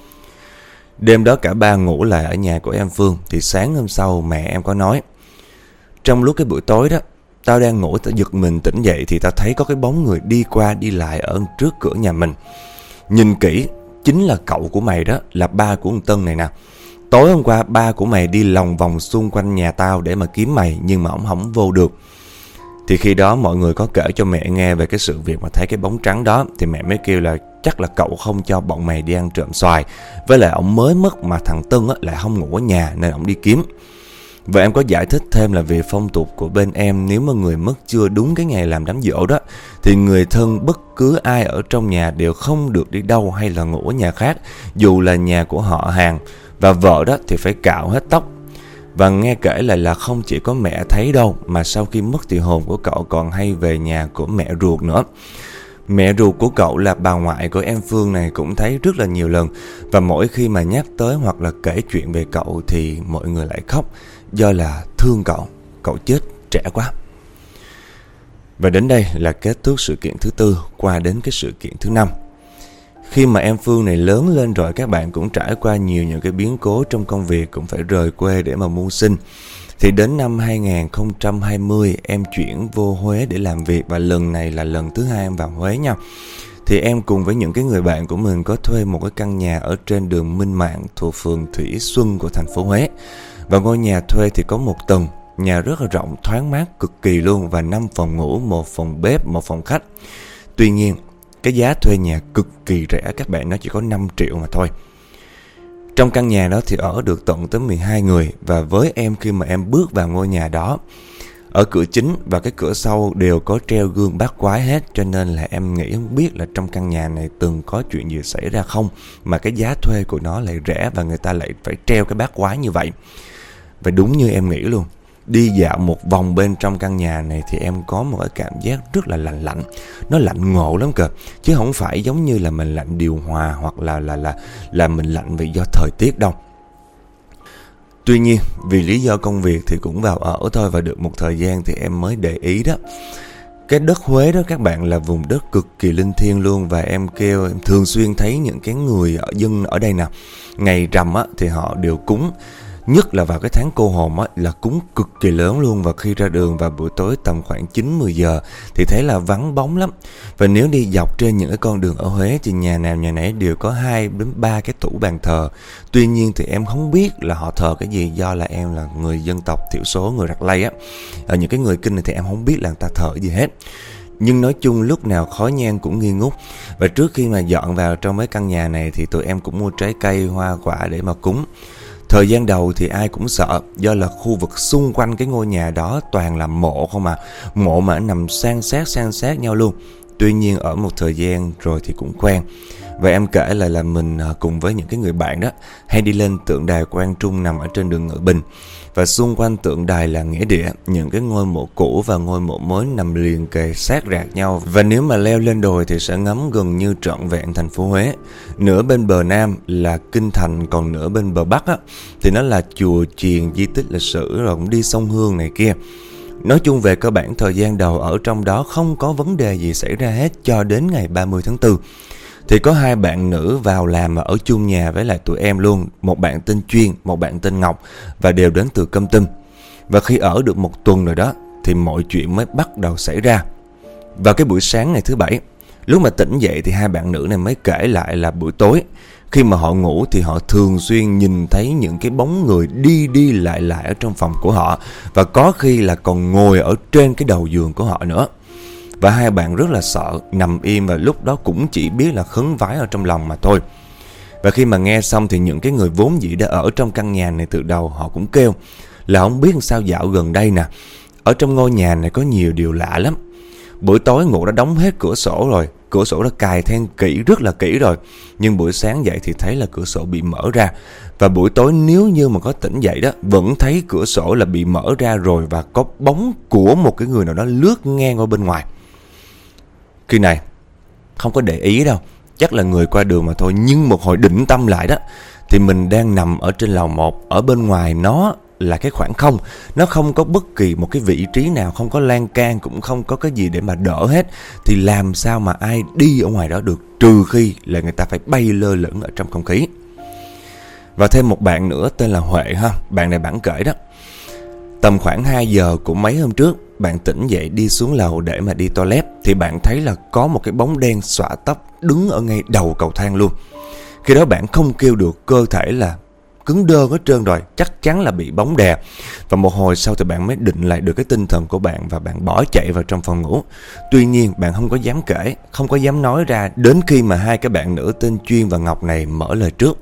Đêm đó cả ba ngủ lại ở nhà của em Phương. Thì sáng hôm sau mẹ em có nói, trong lúc cái buổi tối đó tao đang ngủ, tao giật mình tỉnh dậy thì tao thấy có cái bóng người đi qua đi lại ở trước cửa nhà mình. Nhìn kỹ, chính là cậu của mày đó, là ba của con Tân này nè. Tối hôm qua ba của mày đi lòng vòng xung quanh nhà tao để mà kiếm mày, nhưng mà ổng không vô được. Thì khi đó mọi người có kể cho mẹ nghe về cái sự việc mà thấy cái bóng trắng đó, thì mẹ mới kêu là chắc là cậu không cho bọn mày đi ăn trộm xoài, với lại ổng mới mất mà thằng Tân á, lại không ngủ ở nhà nên ổng đi kiếm. Và em có giải thích thêm là vì phong tục của bên em, nếu mà người mất chưa đúng cái ngày làm đám giỗ đó, thì người thân bất cứ ai ở trong nhà đều không được đi đâu hay là ngủ ở nhà khác, dù là nhà của họ hàng. Và vợ đó thì phải cạo hết tóc. Và nghe kể lại là không chỉ có mẹ thấy đâu, mà sau khi mất thì hồn của cậu còn hay về nhà của mẹ ruột nữa. Mẹ ruột của cậu là bà ngoại của em Phương này cũng thấy rất là nhiều lần. Và mỗi khi mà nhắc tới hoặc là kể chuyện về cậu thì mọi người lại khóc, do là thương cậu, cậu chết trẻ quá. Và đến đây là kết thúc sự kiện thứ tư, qua đến cái sự kiện thứ năm. Khi mà em Phương này lớn lên rồi, các bạn cũng trải qua nhiều những cái biến cố trong công việc, cũng phải rời quê để mà mưu sinh. Thì đến năm hai không hai không, em chuyển vô Huế để làm việc, và lần này là lần thứ hai em vào Huế nha. Thì em cùng với những cái người bạn của mình có thuê một cái căn nhà ở trên đường Minh Mạng thuộc phường Thủy Xuân của thành phố Huế. Và ngôi nhà thuê thì có một tầng, nhà rất là rộng, thoáng mát cực kỳ luôn, và năm phòng ngủ, một phòng bếp, một phòng khách. Tuy nhiên, cái giá thuê nhà cực kỳ rẻ các bạn, nó chỉ có năm triệu mà thôi. Trong căn nhà đó thì ở được tận tới mười hai người. Và với em, khi mà em bước vào ngôi nhà đó, ở cửa chính và cái cửa sau đều có treo gương bát quái hết, cho nên là em nghĩ không biết là trong căn nhà này từng có chuyện gì xảy ra không, mà cái giá thuê của nó lại rẻ và người ta lại phải treo cái bát quái như vậy. Và đúng như em nghĩ luôn, đi dạo một vòng bên trong căn nhà này thì em có một cái cảm giác rất là lạnh lạnh. Nó lạnh ngộ lắm kìa, chứ không phải giống như là mình lạnh điều hòa hoặc là là là là mình lạnh vì do thời tiết đâu. Tuy nhiên, vì lý do công việc thì cũng vào ở thôi, và được một thời gian thì em mới để ý đó. Cái đất Huế đó các bạn là vùng đất cực kỳ linh thiêng luôn. Và em kêu em thường xuyên thấy những cái người ở dân ở đây nè, ngày rằm á thì họ đều cúng. Nhất là vào cái tháng cô hồn á, là cúng cực kỳ lớn luôn. Và khi ra đường vào buổi tối tầm khoảng chín mười giờ thì thấy là vắng bóng lắm. Và nếu đi dọc trên những cái con đường ở Huế thì nhà nào nhà nấy đều có hai đến ba cái tủ bàn thờ. Tuy nhiên thì em không biết là họ thờ cái gì, do là em là người dân tộc thiểu số, người Rạc Lây á. Ở những cái người Kinh này thì em không biết là người ta thờ gì hết. Nhưng nói chung lúc nào khói nhang cũng nghi ngút. Và trước khi mà dọn vào trong mấy căn nhà này thì tụi em cũng mua trái cây, hoa quả để mà cúng. Thời gian đầu thì ai cũng sợ, do là khu vực xung quanh cái ngôi nhà đó toàn là mộ không à. Mộ mà nằm san sát san sát nhau luôn. Tuy nhiên ở một thời gian rồi thì cũng quen. Và em kể lại là mình cùng với những cái người bạn đó hay đi lên tượng đài Quang Trung nằm ở trên đường Ngự Bình. Và xung quanh tượng đài là nghĩa địa, những cái ngôi mộ cũ và ngôi mộ mới nằm liền kề sát rạc nhau. Và nếu mà leo lên đồi thì sẽ ngắm gần như trọn vẹn thành phố Huế. Nửa bên bờ Nam là Kinh Thành, còn nửa bên bờ Bắc á, thì nó là chùa chiền, di tích lịch sử, rồi cũng đi sông Hương này kia. Nói chung về cơ bản thời gian đầu ở trong đó không có vấn đề gì xảy ra hết, cho đến ngày ba mươi tháng tư. Thì có hai bạn nữ vào làm ở chung nhà với lại tụi em luôn. Một bạn tên Chuyên, một bạn tên Ngọc, và đều đến từ Câm Tâm. Và khi ở được một tuần rồi đó thì mọi chuyện mới bắt đầu xảy ra. Vào cái buổi sáng ngày thứ bảy, lúc mà tỉnh dậy thì hai bạn nữ này mới kể lại là buổi tối khi mà họ ngủ thì họ thường xuyên nhìn thấy những cái bóng người đi đi lại lại ở trong phòng của họ. Và có khi là còn ngồi ở trên cái đầu giường của họ nữa. Và hai bạn rất là sợ, nằm im và lúc đó cũng chỉ biết là khấn vái ở trong lòng mà thôi. Và khi mà nghe xong thì những cái người vốn dĩ đã ở trong căn nhà này từ đầu, họ cũng kêu là không biết sao dạo gần đây nè, ở trong ngôi nhà này có nhiều điều lạ lắm. Buổi tối ngủ đã đóng hết cửa sổ rồi, cửa sổ đã cài then kỹ rất là kỹ rồi, nhưng buổi sáng dậy thì thấy là cửa sổ bị mở ra. Và buổi tối nếu như mà có tỉnh dậy đó, vẫn thấy cửa sổ là bị mở ra rồi, và có bóng của một cái người nào đó lướt ngang qua bên ngoài. Khi này không có để ý đâu, chắc là người qua đường mà thôi. Nhưng một hồi định tâm lại đó, thì mình đang nằm ở trên lầu một, ở bên ngoài nó là cái khoảng không, nó không có bất kỳ một cái vị trí nào, không có lan can, cũng không có cái gì để mà đỡ hết. Thì làm sao mà ai đi ở ngoài đó được, trừ khi là người ta phải bay lơ lửng ở trong không khí. Và thêm một bạn nữa tên là Huệ ha, bạn này bản kể đó, tầm khoảng hai giờ của mấy hôm trước, bạn tỉnh dậy đi xuống lầu để mà đi toilet thì bạn thấy là có một cái bóng đen xõa tóc đứng ở ngay đầu cầu thang luôn. Khi đó bạn không kêu được, cơ thể là cứng đơ hết trơn rồi, chắc chắn là bị bóng đè. Và một hồi sau thì bạn mới định lại được cái tinh thần của bạn và bạn bỏ chạy vào trong phòng ngủ. Tuy nhiên bạn không có dám kể, không có dám nói ra đến khi mà hai cái bạn nữ tên Chuyên và Ngọc này mở lời trước.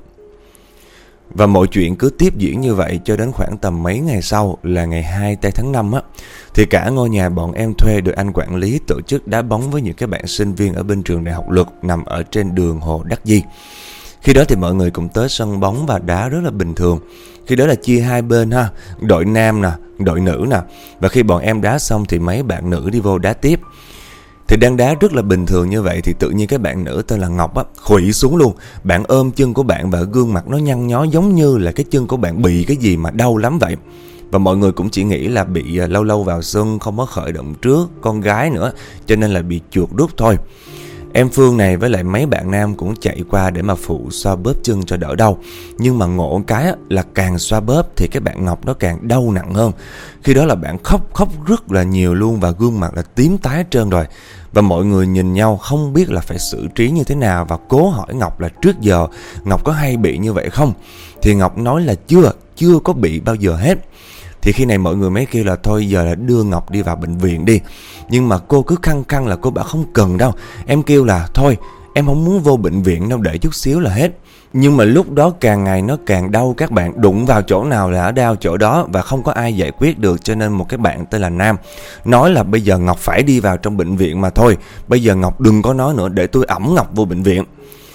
Và mọi chuyện cứ tiếp diễn như vậy cho đến khoảng tầm mấy ngày sau là ngày hai tây tháng năm á, thì cả ngôi nhà bọn em thuê được anh quản lý tổ chức đá bóng với những cái bạn sinh viên ở bên trường đại học luật nằm ở trên đường Hồ Đắc Di. Khi đó thì mọi người cũng tới sân bóng và đá rất là bình thường. Khi đó là chia hai bên ha, đội nam nè, đội nữ nè. Và khi bọn em đá xong thì mấy bạn nữ đi vô đá tiếp. Thì đang đá rất là bình thường như vậy thì tự nhiên cái bạn nữ tên là Ngọc á khuỵu xuống luôn. Bạn ôm chân của bạn và gương mặt nó nhăn nhó giống như là cái chân của bạn bị cái gì mà đau lắm vậy. Và mọi người cũng chỉ nghĩ là bị lâu lâu vào sân không có khởi động trước, con gái nữa, cho nên là bị chuột rút thôi. Em Phương này với lại mấy bạn nam cũng chạy qua để mà phụ xoa bóp chân cho đỡ đau. Nhưng mà ngộ cái á, là càng xoa bóp thì cái bạn Ngọc nó càng đau nặng hơn. Khi đó là bạn khóc khóc rất là nhiều luôn và gương mặt là tím tái hết trơn rồi. Và mọi người nhìn nhau không biết là phải xử trí như thế nào và cố hỏi Ngọc là trước giờ Ngọc có hay bị như vậy không. Thì Ngọc nói là chưa, chưa có bị bao giờ hết. Thì khi này mọi người mới kêu là thôi giờ là đưa Ngọc đi vào bệnh viện đi. Nhưng mà cô cứ khăng khăng là cô bảo không cần đâu. Em kêu là thôi em không muốn vô bệnh viện đâu, để chút xíu là hết. Nhưng mà lúc đó càng ngày nó càng đau các bạn, đụng vào chỗ nào là đau chỗ đó và không có ai giải quyết được. Cho nên một cái bạn tên là Nam nói là bây giờ Ngọc phải đi vào trong bệnh viện mà thôi. Bây giờ Ngọc đừng có nói nữa, để tôi ẵm Ngọc vô bệnh viện.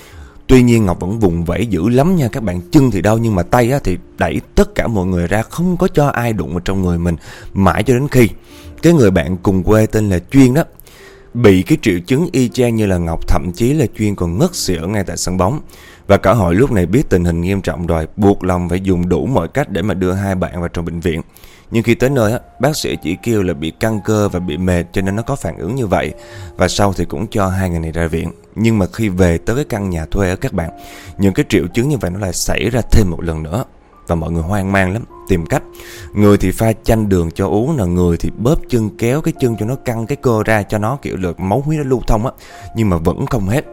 Tuy nhiên Ngọc vẫn vùng vẫy dữ lắm nha các bạn, chân thì đau nhưng mà tay á, thì đẩy tất cả mọi người ra, không có cho ai đụng vào trong người mình. Mãi cho đến khi cái người bạn cùng quê tên là Chuyên đó bị cái triệu chứng y chang như là Ngọc, thậm chí là Chuyên còn ngất xỉu ngay tại sân bóng. Và cả hội lúc này biết tình hình nghiêm trọng rồi, buộc lòng phải dùng đủ mọi cách để mà đưa hai bạn vào trong bệnh viện. Nhưng khi tới nơi á, bác sĩ chỉ kêu là bị căng cơ và bị mệt cho nên nó có phản ứng như vậy. Và sau thì cũng cho hai người này ra viện. Nhưng mà khi về tới cái căn nhà thuê ở các bạn, những cái triệu chứng như vậy nó lại xảy ra thêm một lần nữa. Và mọi người hoang mang lắm, tìm cách. Người thì pha chanh đường cho uống, là người thì bóp chân kéo cái chân cho nó căng cái cơ ra cho nó kiểu được máu huyết nó lưu thông á. Nhưng mà vẫn không hết.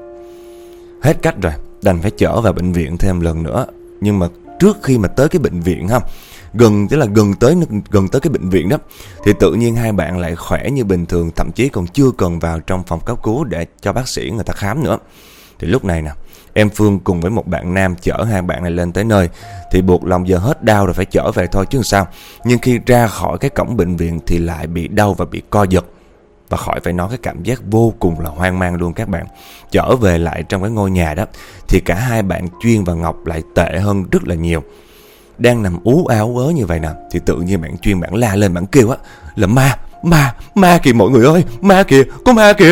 Hết cách rồi, đành phải chở vào bệnh viện thêm lần nữa. Nhưng mà trước khi mà tới cái bệnh viện ha, gần tức là gần tới gần tới cái bệnh viện đó, thì tự nhiên hai bạn lại khỏe như bình thường, thậm chí còn chưa cần vào trong phòng cấp cứu để cho bác sĩ người ta khám nữa. Thì lúc này nè, em Phương cùng với một bạn nam chở hai bạn này lên tới nơi. Thì buộc lòng giờ hết đau rồi phải chở về thôi chứ sao. Nhưng khi ra khỏi cái cổng bệnh viện thì lại bị đau và bị co giật. Và khỏi phải nói cái cảm giác vô cùng là hoang mang luôn các bạn. Trở về lại trong cái ngôi nhà đó thì cả hai bạn Chuyên và Ngọc lại tệ hơn rất là nhiều. Đang nằm ú áo ú ớ như vậy nè, thì tự nhiên bạn Chuyên bạn la lên, bạn kêu á là ma, ma, ma kìa mọi người ơi, ma kìa, có ma kìa.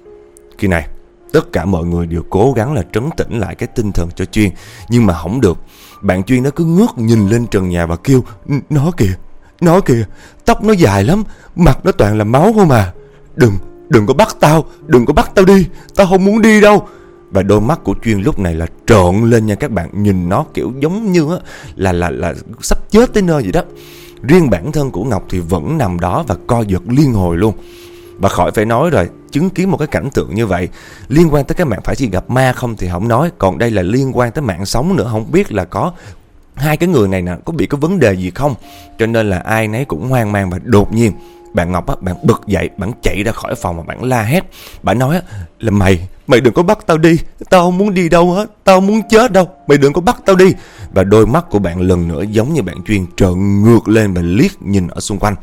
Khi này tất cả mọi người đều cố gắng là trấn tĩnh lại cái tinh thần cho Chuyên, nhưng mà không được. Bạn Chuyên nó cứ ngước nhìn lên trần nhà và kêu, nó kìa, nó kìa, tóc nó dài lắm, mặt nó toàn là máu không à. Đừng, đừng có bắt tao, đừng có bắt tao đi, tao không muốn đi đâu. Và đôi mắt của Chuyên lúc này là trợn lên nha các bạn, nhìn nó kiểu giống như á, là, là, là sắp chết tới nơi vậy đó. Riêng bản thân của Ngọc thì vẫn nằm đó và co giật liên hồi luôn. Và khỏi phải nói rồi, chứng kiến một cái cảnh tượng như vậy liên quan tới cái mạng phải chỉ gặp ma không thì không nói, còn đây là liên quan tới mạng sống nữa, không biết là có hai cái người này nè có bị có vấn đề gì không. Cho nên là ai nấy cũng hoang mang. Và đột nhiên bạn Ngọc á, bạn bật dậy, bạn chạy ra khỏi phòng và bạn la hét. Bạn nói á, là mày, mày đừng có bắt tao đi, tao không muốn đi đâu hết, tao không muốn chết đâu, mày đừng có bắt tao đi. Và đôi mắt của bạn lần nữa giống như bạn Chuyên trợn ngược lên và liếc nhìn ở xung quanh.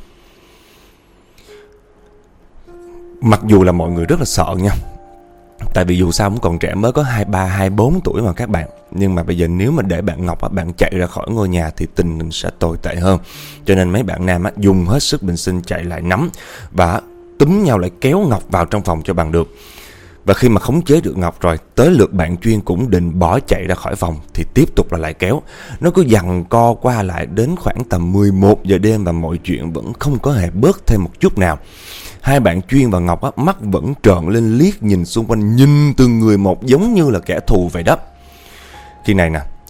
Mặc dù là mọi người rất là sợ nha, tại vì dù sao cũng còn trẻ, mới có hai ba, hai bốn tuổi mà các bạn. Nhưng mà bây giờ nếu mà để bạn Ngọc á, bạn chạy ra khỏi ngôi nhà thì tình hình sẽ tồi tệ hơn. Cho nên mấy bạn nam á, dùng hết sức bình sinh chạy lại nắm và túm nhau lại kéo Ngọc vào trong phòng cho bằng được. Và khi mà khống chế được Ngọc rồi, tới lượt bạn Chuyên cũng định bỏ chạy ra khỏi phòng thì tiếp tục là lại kéo. Nó cứ giằng co qua lại đến khoảng tầm mười một giờ đêm và mọi chuyện vẫn không có hề bớt thêm một chút nào. Hai bạn Chuyên và Ngọc á, mắt vẫn trợn lên liếc nhìn xung quanh, nhìn từng người một giống như là kẻ thù vậy đó. Khi này nè,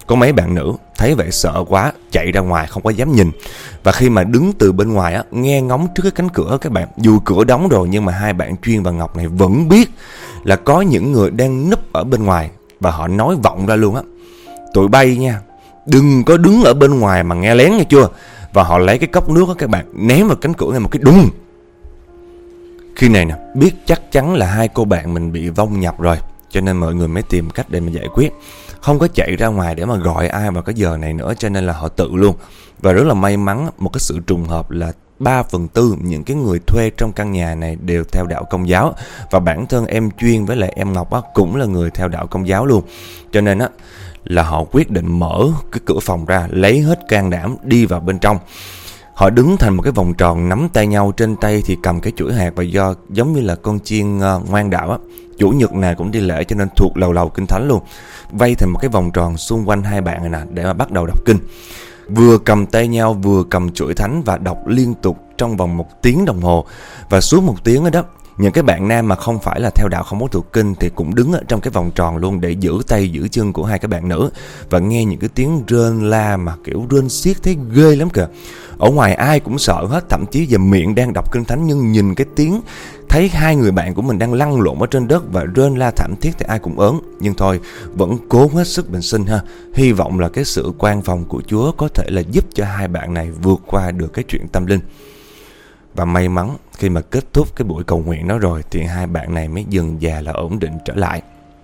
Có mấy bạn nữ thấy vậy sợ quá, chạy ra ngoài không có dám nhìn. Và khi mà đứng từ bên ngoài á, nghe ngóng trước cái cánh cửa các bạn, dù cửa đóng rồi nhưng mà hai bạn Chuyên và Ngọc này vẫn biết là có những người đang núp ở bên ngoài. Và họ nói vọng ra luôn á: tụi bay nha, đừng có đứng ở bên ngoài mà nghe lén nghe chưa. Và họ lấy cái cốc nước á các bạn, ném vào cánh cửa này một cái đùng. Khi này nè, biết chắc chắn là hai cô bạn mình bị vong nhập rồi, cho nên mọi người mới tìm cách để mà giải quyết. Không có chạy ra ngoài để mà gọi ai vào cái giờ này nữa, cho nên là họ tự luôn. Và rất là may mắn, một cái sự trùng hợp là ba phần tư những cái người thuê trong căn nhà này đều theo đạo Công giáo. Và bản thân em Chuyên với lại em Ngọc á, cũng là người theo đạo Công giáo luôn. Cho nên á, là họ quyết định mở cái cửa phòng ra, lấy hết can đảm đi vào bên trong. Họ đứng thành một cái vòng tròn, nắm tay nhau, trên tay thì cầm cái chuỗi hạt. Và do giống như là con chiên uh, ngoan đạo á, chủ nhật này cũng đi lễ cho nên thuộc lầu lầu kinh thánh luôn. Vây thành một cái vòng tròn xung quanh hai bạn này nè, để mà bắt đầu đọc kinh. Vừa cầm tay nhau vừa cầm chuỗi thánh và đọc liên tục trong vòng một tiếng đồng hồ. Và suốt một tiếng đó, đó những cái bạn nam mà không phải là theo đạo không có thuộc kinh thì cũng đứng ở trong cái vòng tròn luôn để giữ tay giữ chân của hai cái bạn nữ. Và nghe những cái tiếng rên la mà kiểu rên xiết thấy ghê lắm kìa. Ở ngoài ai cũng sợ hết, thậm chí giờ miệng đang đọc kinh thánh nhưng nhìn cái tiếng, thấy hai người bạn của mình đang lăn lộn ở trên đất và rên la thảm thiết thì ai cũng ớn. Nhưng thôi, vẫn cố hết sức bình sinh ha. Hy vọng là cái sự quan phòng của Chúa có thể là giúp cho hai bạn này vượt qua được cái chuyện tâm linh. Và may mắn khi mà kết thúc cái buổi cầu nguyện đó rồi thì hai bạn này mới dần dà là ổn định trở lại.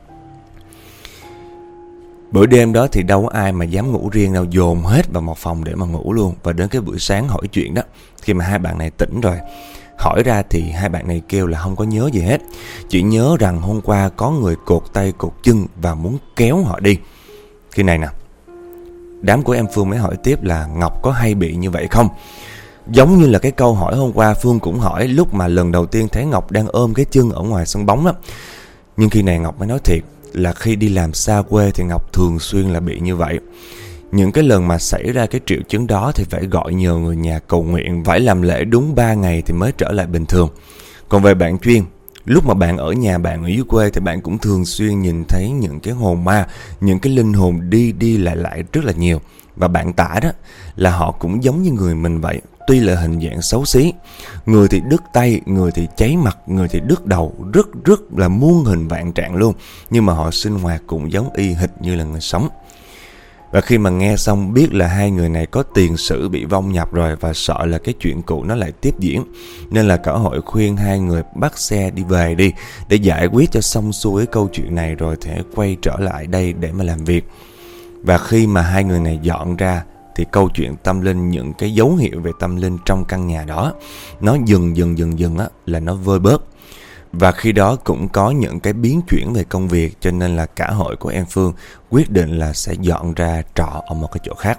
Bữa đêm đó thì đâu có ai mà dám ngủ riêng đâu, dồn hết vào một phòng để mà ngủ luôn. Và đến cái buổi sáng hỏi chuyện đó, khi mà hai bạn này tỉnh rồi, hỏi ra thì hai bạn này kêu là không có nhớ gì hết. Chỉ nhớ rằng hôm qua có người cột tay cột chân và muốn kéo họ đi. Khi này nè, đám của em Phương mới hỏi tiếp là Ngọc có hay bị như vậy không? Giống như là cái câu hỏi hôm qua Phương cũng hỏi lúc mà lần đầu tiên thấy Ngọc đang ôm cái chân ở ngoài sân bóng đó. Nhưng khi này Ngọc mới nói thiệt là khi đi làm xa quê thì Ngọc thường xuyên là bị như vậy. Những cái lần mà xảy ra cái triệu chứng đó thì phải gọi nhờ người nhà cầu nguyện, phải làm lễ đúng ba ngày thì mới trở lại bình thường. Còn về bạn Chuyên, lúc mà bạn ở nhà bạn ở dưới quê thì bạn cũng thường xuyên nhìn thấy những cái hồn ma, những cái linh hồn đi đi lại lại rất là nhiều. Và bạn tả đó là họ cũng giống như người mình vậy, tuy là hình dạng xấu xí. Người thì đứt tay, người thì cháy mặt, người thì đứt đầu, rất rất là muôn hình vạn trạng luôn. Nhưng mà họ sinh hoạt cũng giống y hệt như là người sống. Và khi mà nghe xong biết là hai người này có tiền sử bị vong nhập rồi và sợ là cái chuyện cũ nó lại tiếp diễn, nên là cả hội khuyên hai người bắt xe đi về đi để giải quyết cho xong xuôi cái câu chuyện này rồi thì quay trở lại đây để mà làm việc. Và khi mà hai người này dọn ra thì câu chuyện tâm linh, những cái dấu hiệu về tâm linh trong căn nhà đó nó dần dần dần dần á, là nó vơi bớt. Và khi đó cũng có những cái biến chuyển về công việc, cho nên là cả hội của em Phương quyết định là sẽ dọn ra trọ ở một cái chỗ khác.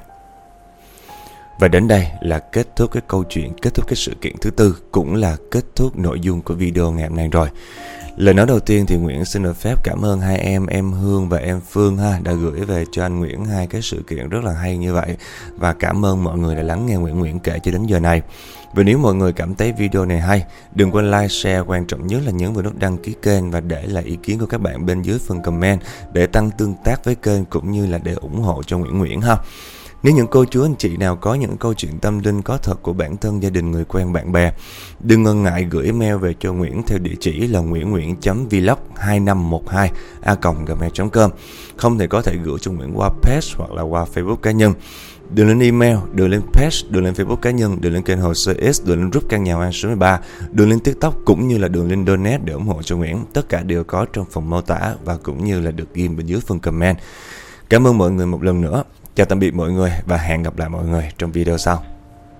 Và đến đây là kết thúc cái câu chuyện, kết thúc cái sự kiện thứ tư, cũng là kết thúc nội dung của video ngày hôm nay rồi. Lời nói đầu tiên thì Nguyễn xin được phép cảm ơn hai em, em Hương và em Phương ha, đã gửi về cho anh Nguyễn hai cái sự kiện rất là hay như vậy. Và cảm ơn mọi người đã lắng nghe Nguyễn Nguyễn kể cho đến giờ này. Và nếu mọi người cảm thấy video này hay, đừng quên like, share, quan trọng nhất là nhấn vào nút đăng ký kênh và để lại ý kiến của các bạn bên dưới phần comment để tăng tương tác với kênh cũng như là để ủng hộ cho Nguyễn Nguyễn ha. Nếu những cô chú anh chị nào có những câu chuyện tâm linh có thật của bản thân, gia đình, người quen, bạn bè, đừng ngần ngại gửi email về cho Nguyễn theo địa chỉ là nguyễn nguyễn chấm vlog hai năm một hai a còng gmail chấm com. Không thì có thể gửi cho Nguyễn qua page hoặc là qua Facebook cá nhân. Đường lên email, đường lên page, đường lên Facebook cá nhân, đường lên kênh Hồ Sơ X, đường lên group căn nhà số mười ba, đường lên TikTok cũng như là đường lên donate để ủng hộ cho Nguyễn. Tất cả đều có trong phần mô tả và cũng như là được ghi bên dưới phần comment. Cảm ơn mọi người một lần nữa. Chào tạm biệt mọi người và hẹn gặp lại mọi người trong video sau.